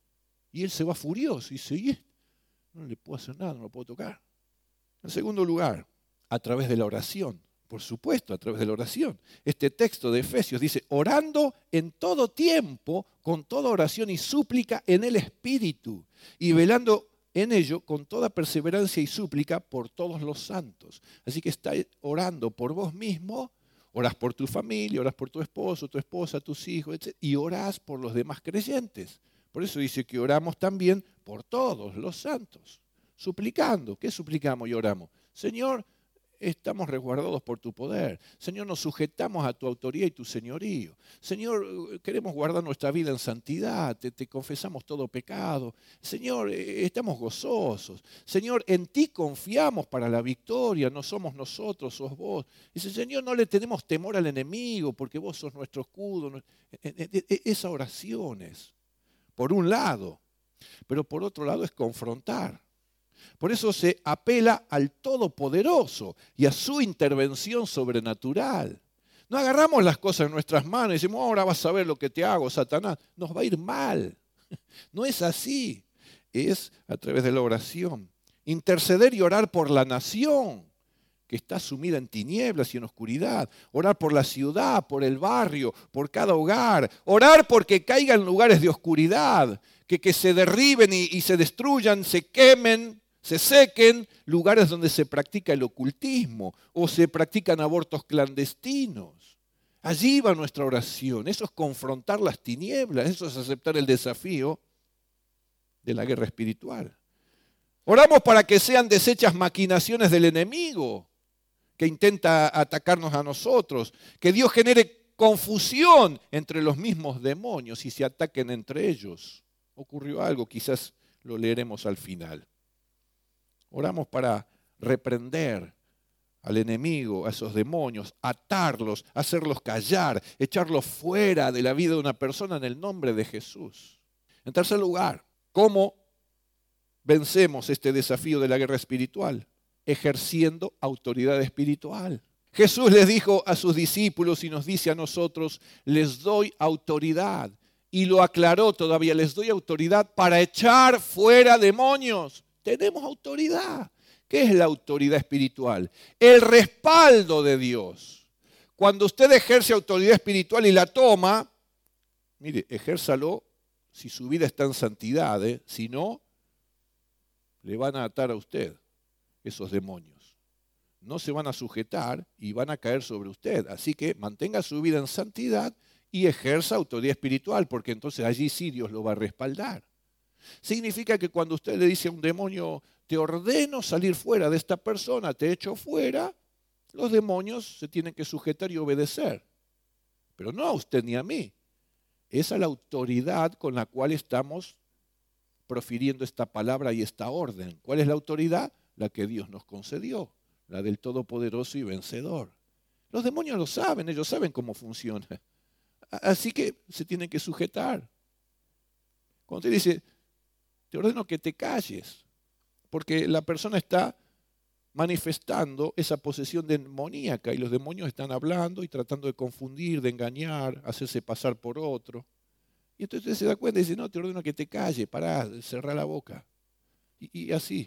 Y él se va furioso y dice, no le puedo hacer nada, no lo puedo tocar. En segundo lugar, a través de la oración. Por supuesto, a través de la oración. Este texto de Efesios dice, orando en todo tiempo, con toda oración y súplica en el Espíritu, y velando en ello con toda perseverancia y súplica por todos los santos. Así que está orando por vos mismo, orás por tu familia, orás por tu esposo, tu esposa, tus hijos, etcétera, y orás por los demás creyentes. Por eso dice que oramos también por todos los santos, suplicando. ¿Qué suplicamos y oramos? Señor, estamos resguardados por tu poder. Señor, nos sujetamos a tu autoridad y tu señorío. Señor, queremos guardar nuestra vida en santidad. Te, te confesamos todo pecado. Señor, estamos gozosos. Señor, en ti confiamos para la victoria. No somos nosotros, sos vos. Dice, Señor, no le tenemos temor al enemigo porque vos sos nuestro escudo. Esas oraciones, por un lado. Pero por otro lado es confrontar. Por eso se apela al Todopoderoso y a su intervención sobrenatural. No agarramos las cosas en nuestras manos y decimos, ahora vas a ver lo que te hago, Satanás. Nos va a ir mal. No es así. Es a través de la oración. Interceder y orar por la nación que está sumida en tinieblas y en oscuridad. Orar por la ciudad, por el barrio, por cada hogar. Orar porque caigan lugares de oscuridad, que, que se derriben y, y se destruyan, se quemen, se sequen lugares donde se practica el ocultismo o se practican abortos clandestinos. Allí va nuestra oración. Eso es confrontar las tinieblas, eso es aceptar el desafío de la guerra espiritual. Oramos para que sean deshechas maquinaciones del enemigo que intenta atacarnos a nosotros, que Dios genere confusión entre los mismos demonios y se ataquen entre ellos. Ocurrió algo, quizás lo leeremos al final. Oramos para reprender al enemigo, a esos demonios, atarlos, hacerlos callar, echarlos fuera de la vida de una persona en el nombre de Jesús. En tercer lugar, ¿cómo vencemos este desafío de la guerra espiritual? Ejerciendo autoridad espiritual. Jesús les dijo a sus discípulos y nos dice a nosotros, les doy autoridad. Y lo aclaró todavía, les doy autoridad para echar fuera demonios. Tenemos autoridad. ¿Qué es la autoridad espiritual? El respaldo de Dios. Cuando usted ejerce autoridad espiritual y la toma, mire, ejérzalo si su vida está en santidad, ¿eh? Si no, le van a atar a usted esos demonios. No se van a sujetar y van a caer sobre usted. Así que mantenga su vida en santidad y ejerza autoridad espiritual, porque entonces allí sí Dios lo va a respaldar. Significa que cuando usted le dice a un demonio, te ordeno salir fuera de esta persona, te echo fuera, los demonios se tienen que sujetar y obedecer. Pero no a usted ni a mí. Es a la autoridad con la cual estamos profiriendo esta palabra y esta orden. ¿Cuál es la autoridad? La que Dios nos concedió, la del Todopoderoso y Vencedor. Los demonios lo saben, ellos saben cómo funciona. Así que se tienen que sujetar. Cuando usted dice, te ordeno que te calles, porque la persona está manifestando esa posesión demoníaca y los demonios están hablando y tratando de confundir, de engañar, hacerse pasar por otro. Y entonces usted se da cuenta y dice, no, te ordeno que te calles, pará, cerrá la boca. Y, y así.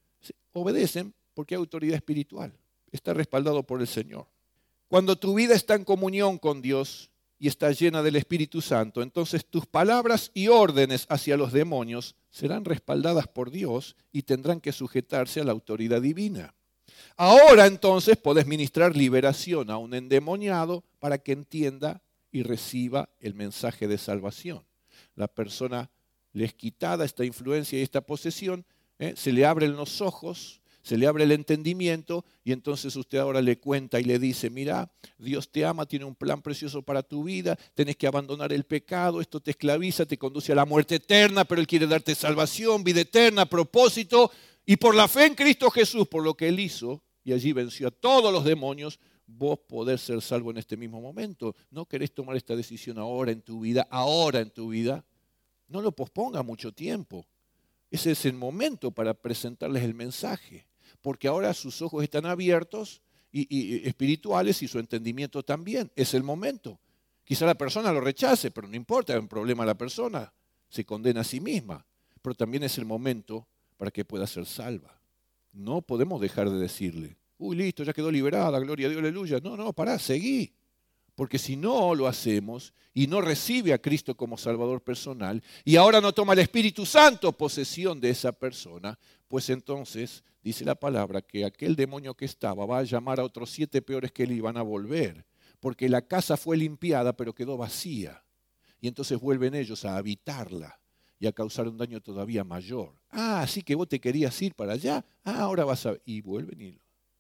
Obedecen porque hay autoridad espiritual. Está respaldado por el Señor. Cuando tu vida está en comunión con Dios y está llena del Espíritu Santo, entonces tus palabras y órdenes hacia los demonios serán respaldadas por Dios y tendrán que sujetarse a la autoridad divina. Ahora entonces podés ministrar liberación a un endemoniado para que entienda y reciba el mensaje de salvación. La persona le es quitada esta influencia y esta posesión, ¿eh? Se le abren los ojos, se le abre el entendimiento y entonces usted ahora le cuenta y le dice, mira, Dios te ama, tiene un plan precioso para tu vida, tenés que abandonar el pecado, esto te esclaviza, te conduce a la muerte eterna, pero Él quiere darte salvación, vida eterna, propósito, y por la fe en Cristo Jesús, por lo que Él hizo, y allí venció a todos los demonios, vos podés ser salvo en este mismo momento. ¿No querés tomar esta decisión ahora en tu vida, ahora en tu vida? No lo posponga mucho tiempo. Ese es el momento para presentarles el mensaje. Porque ahora sus ojos están abiertos y, y espirituales y su entendimiento también. Es el momento. Quizá la persona lo rechace, pero no importa, es un problema la persona. Se condena a sí misma. Pero también es el momento para que pueda ser salva. No podemos dejar de decirle, uy, listo, ya quedó liberada, gloria a Dios, aleluya. No, no, pará, seguí. Porque si no lo hacemos y no recibe a Cristo como Salvador personal y ahora no toma el Espíritu Santo posesión de esa persona, pues entonces dice la palabra que aquel demonio que estaba va a llamar a otros siete peores que le iban a volver, porque la casa fue limpiada pero quedó vacía. Y entonces vuelven ellos a habitarla y a causar un daño todavía mayor. Ah, así que vos te querías ir para allá, ah, ahora vas a... Y vuelven y...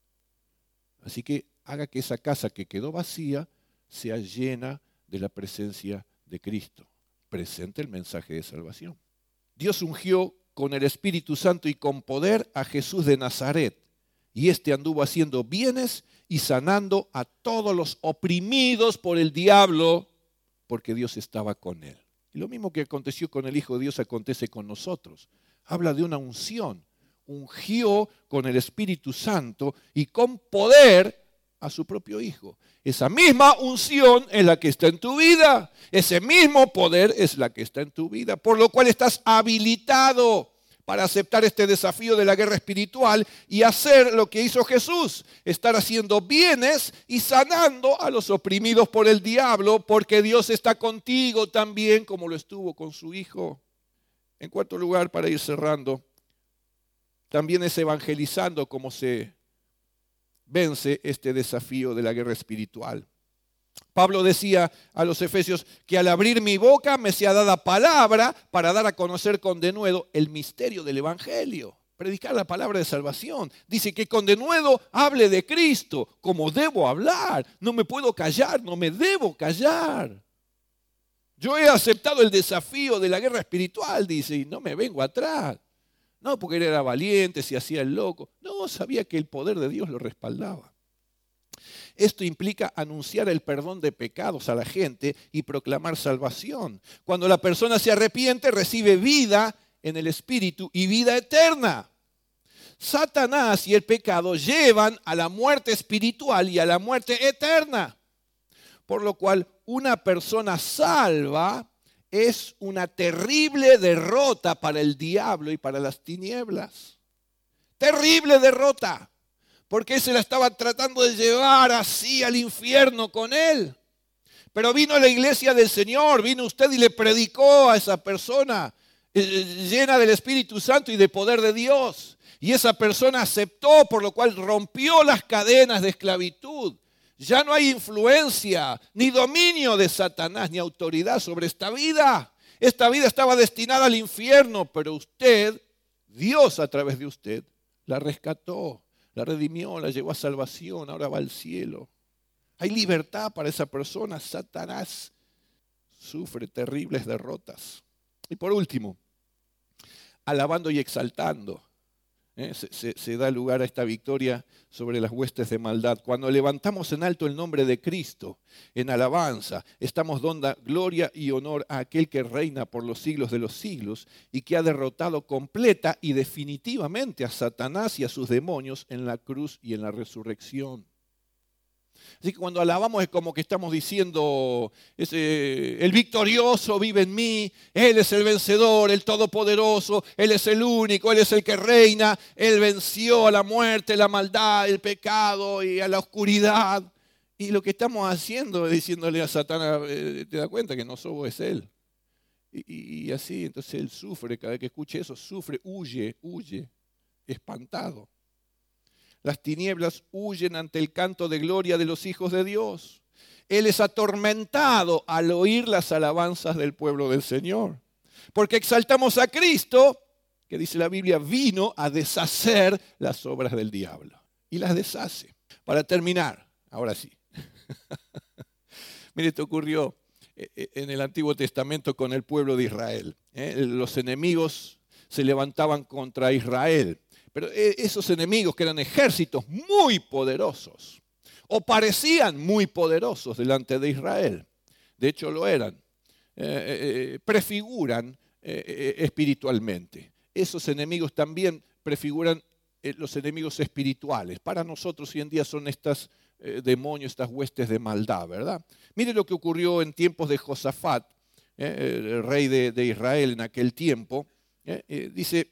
Así que haga que esa casa que quedó vacía sea llena de la presencia de Cristo. Presente el mensaje de salvación. Dios ungió con el Espíritu Santo y con poder a Jesús de Nazaret. Y éste anduvo haciendo bienes y sanando a todos los oprimidos por el diablo, porque Dios estaba con él. Y lo mismo que aconteció con el Hijo de Dios acontece con nosotros. Habla de una unción. Ungió con el Espíritu Santo y con poder a su propio Hijo. Esa misma unción es la que está en tu vida. Ese mismo poder es la que está en tu vida. Por lo cual estás habilitado para aceptar este desafío de la guerra espiritual y hacer lo que hizo Jesús. Estar haciendo bienes y sanando a los oprimidos por el diablo, porque Dios está contigo también como lo estuvo con su Hijo. En cuarto lugar, para ir cerrando, también es evangelizando como se vence este desafío de la guerra espiritual. Pablo decía a los efesios que al abrir mi boca me sea dada palabra para dar a conocer con denuedo el misterio del evangelio. Predicar la palabra de salvación. Dice que con denuedo hable de Cristo como debo hablar. No me puedo callar, no me debo callar. Yo he aceptado el desafío de la guerra espiritual, dice, y no me vengo atrás. No porque él era valiente, se hacía el loco. No, sabía que el poder de Dios lo respaldaba. Esto implica anunciar el perdón de pecados a la gente y proclamar salvación. Cuando la persona se arrepiente, recibe vida en el Espíritu y vida eterna. Satanás y el pecado llevan a la muerte espiritual y a la muerte eterna. Por lo cual, una persona salva es una terrible derrota para el diablo y para las tinieblas. Terrible derrota. Porque se la estaba tratando de llevar así al infierno con él. Pero vino la iglesia del Señor, vino usted y le predicó a esa persona llena del Espíritu Santo y de poder de Dios. Y esa persona aceptó, por lo cual rompió las cadenas de esclavitud. Ya no hay influencia, ni dominio de Satanás, ni autoridad sobre esta vida. Esta vida estaba destinada al infierno, pero usted, Dios a través de usted, la rescató. La redimió, la llevó a salvación, ahora va al cielo. Hay libertad para esa persona. Satanás sufre terribles derrotas. Y por último, alabando y exaltando. ¿eh? Se, se, se da lugar a esta victoria sobre las huestes de maldad. Cuando levantamos en alto el nombre de Cristo, en alabanza, estamos dando gloria y honor a aquel que reina por los siglos de los siglos y que ha derrotado completa y definitivamente a Satanás y a sus demonios en la cruz y en la resurrección. Así que cuando alabamos es como que estamos diciendo, es, eh, el victorioso vive en mí, Él es el vencedor, el todopoderoso, Él es el único, Él es el que reina, Él venció a la muerte, la maldad, el pecado y a la oscuridad. Y lo que estamos haciendo es diciéndole a Satanás, eh, te das cuenta que no sos vos, es Él. Y, y así, entonces Él sufre, cada vez que escuche eso, sufre, huye, huye, espantado. Las tinieblas huyen ante el canto de gloria de los hijos de Dios. Él es atormentado al oír las alabanzas del pueblo del Señor. Porque exaltamos a Cristo, que dice la Biblia, vino a deshacer las obras del diablo. Y las deshace. Para terminar, ahora sí. Mire, esto ocurrió en el Antiguo Testamento con el pueblo de Israel. Los enemigos se levantaban contra Israel. Pero esos enemigos que eran ejércitos muy poderosos, o parecían muy poderosos delante de Israel, de hecho lo eran, eh, eh, prefiguran eh, espiritualmente. Esos enemigos también prefiguran eh, los enemigos espirituales. Para nosotros hoy en día son estos eh, demonios, estas huestes de maldad, ¿verdad? Mire lo que ocurrió en tiempos de Josafat, eh, el rey de, de Israel en aquel tiempo. Eh, eh, dice...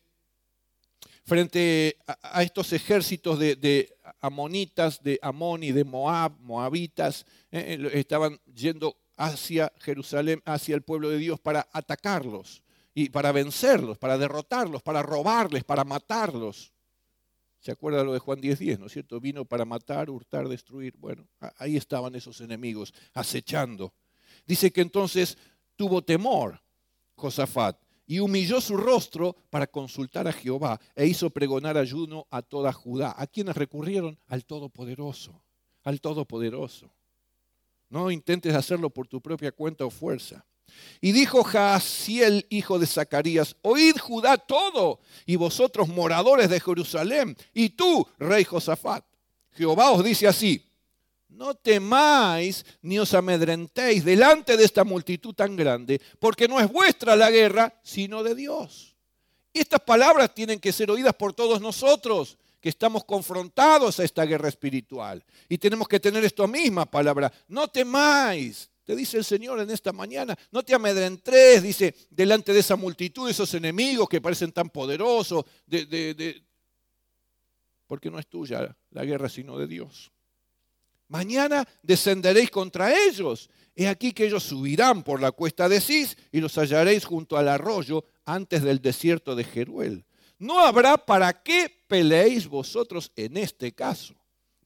Frente a estos ejércitos de, de amonitas, de Amón y de Moab, moabitas, eh, estaban yendo hacia Jerusalén, hacia el pueblo de Dios para atacarlos y para vencerlos, para derrotarlos, para robarles, para matarlos. ¿Se acuerda lo de Juan diez diez, no es cierto? Vino para matar, hurtar, destruir. Bueno, ahí estaban esos enemigos acechando. Dice que entonces tuvo temor Josafat y humilló su rostro para consultar a Jehová e hizo pregonar ayuno a toda Judá. ¿A quiénes recurrieron? Al Todopoderoso, al Todopoderoso. No intentes hacerlo por tu propia cuenta o fuerza. Y dijo Jaasiel, hijo de Zacarías, oíd Judá todo, y vosotros moradores de Jerusalén, y tú, rey Josafat. Jehová os dice así, no temáis ni os amedrentéis delante de esta multitud tan grande, porque no es vuestra la guerra, sino de Dios. Y estas palabras tienen que ser oídas por todos nosotros, que estamos confrontados a esta guerra espiritual. Y tenemos que tener esta misma palabra, no temáis. Te dice el Señor en esta mañana, no te amedrentes, dice, delante de esa multitud, de esos enemigos que parecen tan poderosos, de, de, de, porque no es tuya la guerra, sino de Dios. Mañana descenderéis contra ellos. He aquí que ellos subirán por la cuesta de Cis y los hallaréis junto al arroyo antes del desierto de Jeruel. No habrá para qué peleéis vosotros en este caso,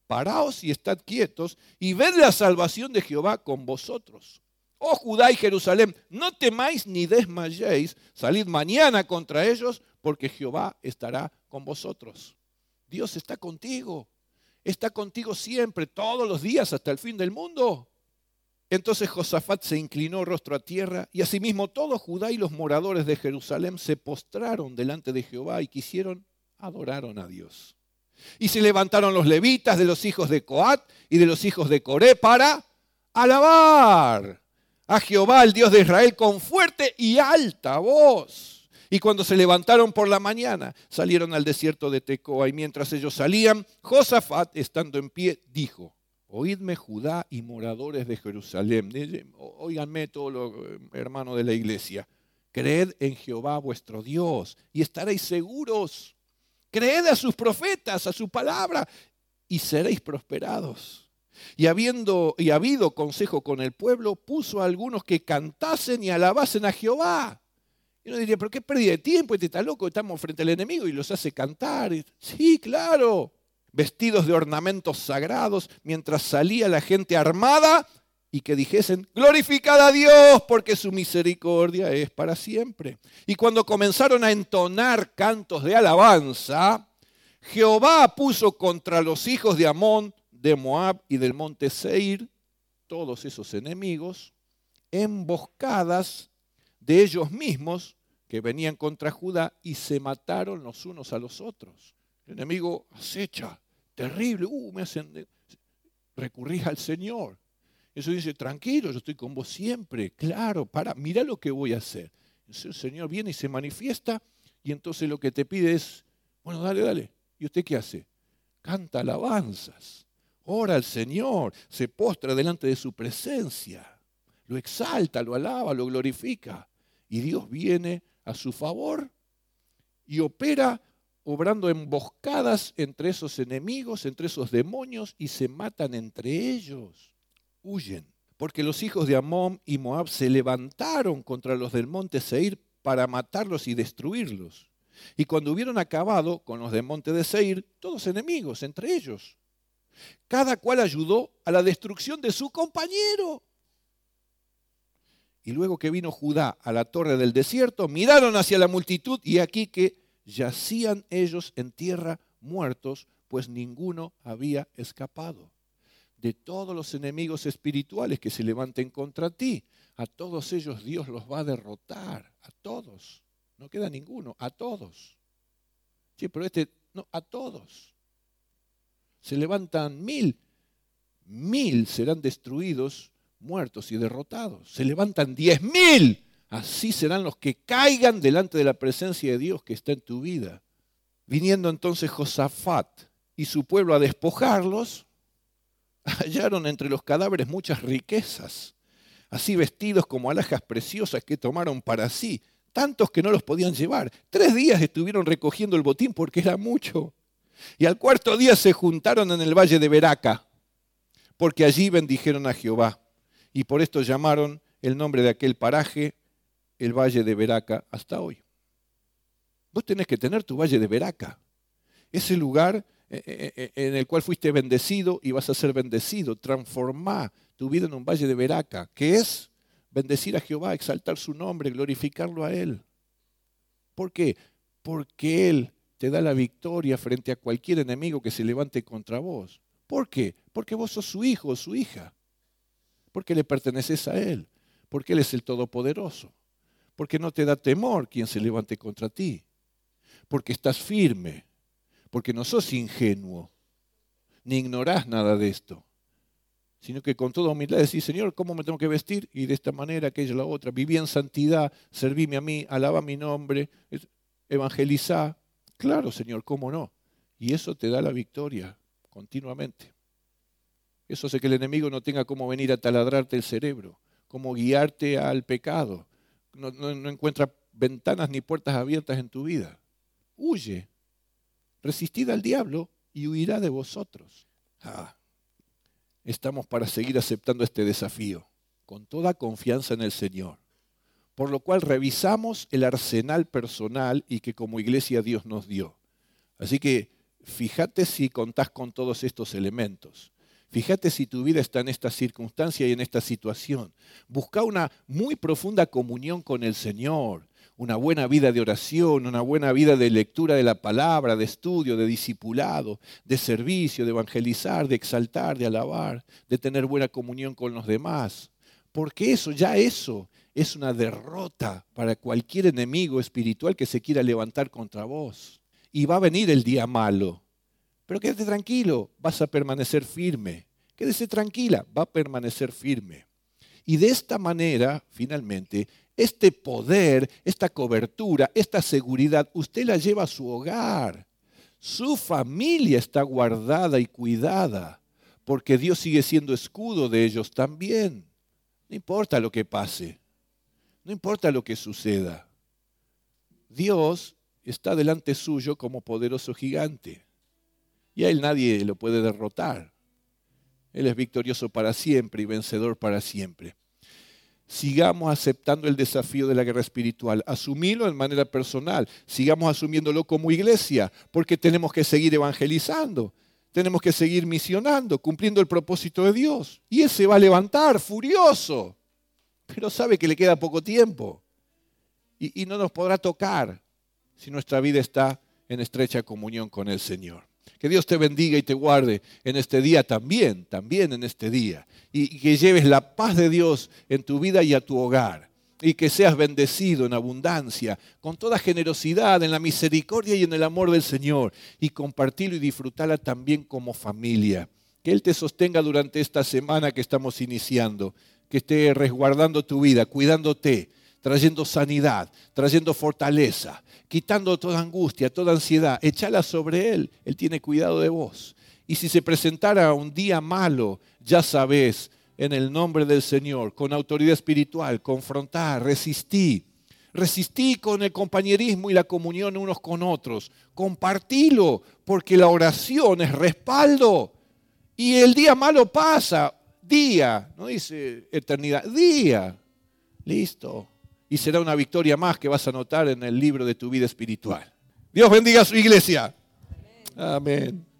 paraos y estad quietos y ved la salvación de Jehová con vosotros. Oh Judá y Jerusalén, no temáis ni desmayéis, salid mañana contra ellos, porque Jehová estará con vosotros. Dios está contigo, está contigo siempre, todos los días, hasta el fin del mundo. Entonces Josafat se inclinó rostro a tierra, y asimismo todo Judá y los moradores de Jerusalén se postraron delante de Jehová y quisieron, adoraron a Dios. Y se levantaron los levitas de los hijos de Coat y de los hijos de Coré para alabar a Jehová, el Dios de Israel, con fuerte y alta voz. Y cuando se levantaron por la mañana, salieron al desierto de Tecoa. Y mientras ellos salían, Josafat, estando en pie, dijo: oídme Judá y moradores de Jerusalén. Óiganme todos los hermanos de la iglesia. Creed en Jehová vuestro Dios y estaréis seguros. Creed a sus profetas, a su palabra, y seréis prosperados. Y habiendo y habido consejo con el pueblo, puso a algunos que cantasen y alabasen a Jehová. Y uno diría, ¿pero qué pérdida de tiempo? Este está loco, estamos frente al enemigo y los hace cantar. Sí, claro. Vestidos de ornamentos sagrados, mientras salía la gente armada, y que dijesen, glorificad a Dios, porque su misericordia es para siempre. Y cuando comenzaron a entonar cantos de alabanza, Jehová puso contra los hijos de Amón, de Moab y del monte Seir, todos esos enemigos, emboscadas de ellos mismos que venían contra Judá, y se mataron los unos a los otros. El enemigo acecha, terrible, uh, me hacen de... recurrir al Señor. Eso dice, tranquilo, yo estoy con vos siempre, claro, para, mira lo que voy a hacer. Entonces el Señor viene y se manifiesta, y entonces lo que te pide es, bueno, dale, dale. ¿Y usted qué hace? Canta alabanzas, ora al Señor, se postra delante de su presencia, lo exalta, lo alaba, lo glorifica. Y Dios viene a su favor y opera obrando emboscadas entre esos enemigos, entre esos demonios, y se matan entre ellos. Huyen, porque los hijos de Amón y Moab se levantaron contra los del monte Seir para matarlos y destruirlos. Y cuando hubieron acabado con los del monte de Seir, todos enemigos entre ellos, cada cual ayudó a la destrucción de su compañero. Y luego que vino Judá a la torre del desierto, miraron hacia la multitud, y aquí que yacían ellos en tierra muertos, pues ninguno había escapado. De todos los enemigos espirituales que se levanten contra ti, a todos ellos Dios los va a derrotar, a todos. No queda ninguno, a todos. Sí, pero este, no, a todos. Se levantan mil, mil serán destruidos, muertos y derrotados. Se levantan diez mil, así serán los que caigan delante de la presencia de Dios que está en tu vida. Viniendo entonces Josafat y su pueblo a despojarlos, hallaron entre los cadáveres muchas riquezas, así vestidos como alhajas preciosas que tomaron para sí, tantos que no los podían llevar. Tres días estuvieron recogiendo el botín porque era mucho. Y al cuarto día se juntaron en el valle de Beraca, porque allí bendijeron a Jehová. Y por esto llamaron el nombre de aquel paraje el valle de Beraca hasta hoy. Vos tenés que tener tu valle de Beraca, ese lugar en el cual fuiste bendecido y vas a ser bendecido. Transformá tu vida en un valle de Beraca, que es bendecir a Jehová, exaltar su nombre, glorificarlo a Él. ¿Por qué? Porque Él te da la victoria frente a cualquier enemigo que se levante contra vos. ¿Por qué? Porque vos sos su hijo o su hija. Porque le perteneces a Él. Porque Él es el Todopoderoso. Porque no te da temor quien se levante contra ti. Porque estás firme. Porque no sos ingenuo, ni ignorás nada de esto, sino que con toda humildad decís, Señor, ¿cómo me tengo que vestir? Y de esta manera, aquella, la otra. Viví en santidad, servíme a mí, alaba mi nombre, evangelizá. Claro, Señor, ¿cómo no? Y eso te da la victoria continuamente. Eso hace que el enemigo no tenga cómo venir a taladrarte el cerebro, cómo guiarte al pecado. No, no, no encuentra ventanas ni puertas abiertas en tu vida. Huye. Resistid al diablo y huirá de vosotros. Ah, estamos para seguir aceptando este desafío, con toda confianza en el Señor. Por lo cual revisamos el arsenal personal y que como iglesia Dios nos dio. Así que fíjate si contás con todos estos elementos. Fíjate si tu vida está en esta circunstancia y en esta situación. Busca una muy profunda comunión con el Señor, una buena vida de oración, una buena vida de lectura de la palabra, de estudio, de discipulado, de servicio, de evangelizar, de exaltar, de alabar, de tener buena comunión con los demás. Porque eso, ya eso, es una derrota para cualquier enemigo espiritual que se quiera levantar contra vos. Y va a venir el día malo. Pero quédate tranquilo, vas a permanecer firme. Quédese tranquila, va a permanecer firme. Y de esta manera, finalmente, este poder, esta cobertura, esta seguridad, usted la lleva a su hogar. Su familia está guardada y cuidada, porque Dios sigue siendo escudo de ellos también. No importa lo que pase, no importa lo que suceda. Dios está delante suyo como poderoso gigante. Y a Él nadie lo puede derrotar. Él es victorioso para siempre y vencedor para siempre. Sigamos aceptando el desafío de la guerra espiritual. Asumilo de manera personal. Sigamos asumiéndolo como iglesia, porque tenemos que seguir evangelizando. Tenemos que seguir misionando, cumpliendo el propósito de Dios. Y Él se va a levantar furioso, pero sabe que le queda poco tiempo. Y, y no nos podrá tocar si nuestra vida está en estrecha comunión con el Señor. Que Dios te bendiga y te guarde en este día también, también en este día. Y, y que lleves la paz de Dios en tu vida y a tu hogar. Y que seas bendecido en abundancia, con toda generosidad, en la misericordia y en el amor del Señor. Y compartirlo y disfrutarla también como familia. Que Él te sostenga durante esta semana que estamos iniciando. Que esté resguardando tu vida, cuidándote, trayendo sanidad, trayendo fortaleza, quitando toda angustia, toda ansiedad. Échala sobre Él, Él tiene cuidado de vos. Y si se presentara un día malo, ya sabés, en el nombre del Señor, con autoridad espiritual, confrontar, resistí. Resistí con el compañerismo y la comunión unos con otros. Compartilo, porque la oración es respaldo. Y el día malo pasa, día, no dice eternidad, día. Listo. Y será una victoria más que vas a anotar en el libro de tu vida espiritual. Dios bendiga a su iglesia. Amén. Amén.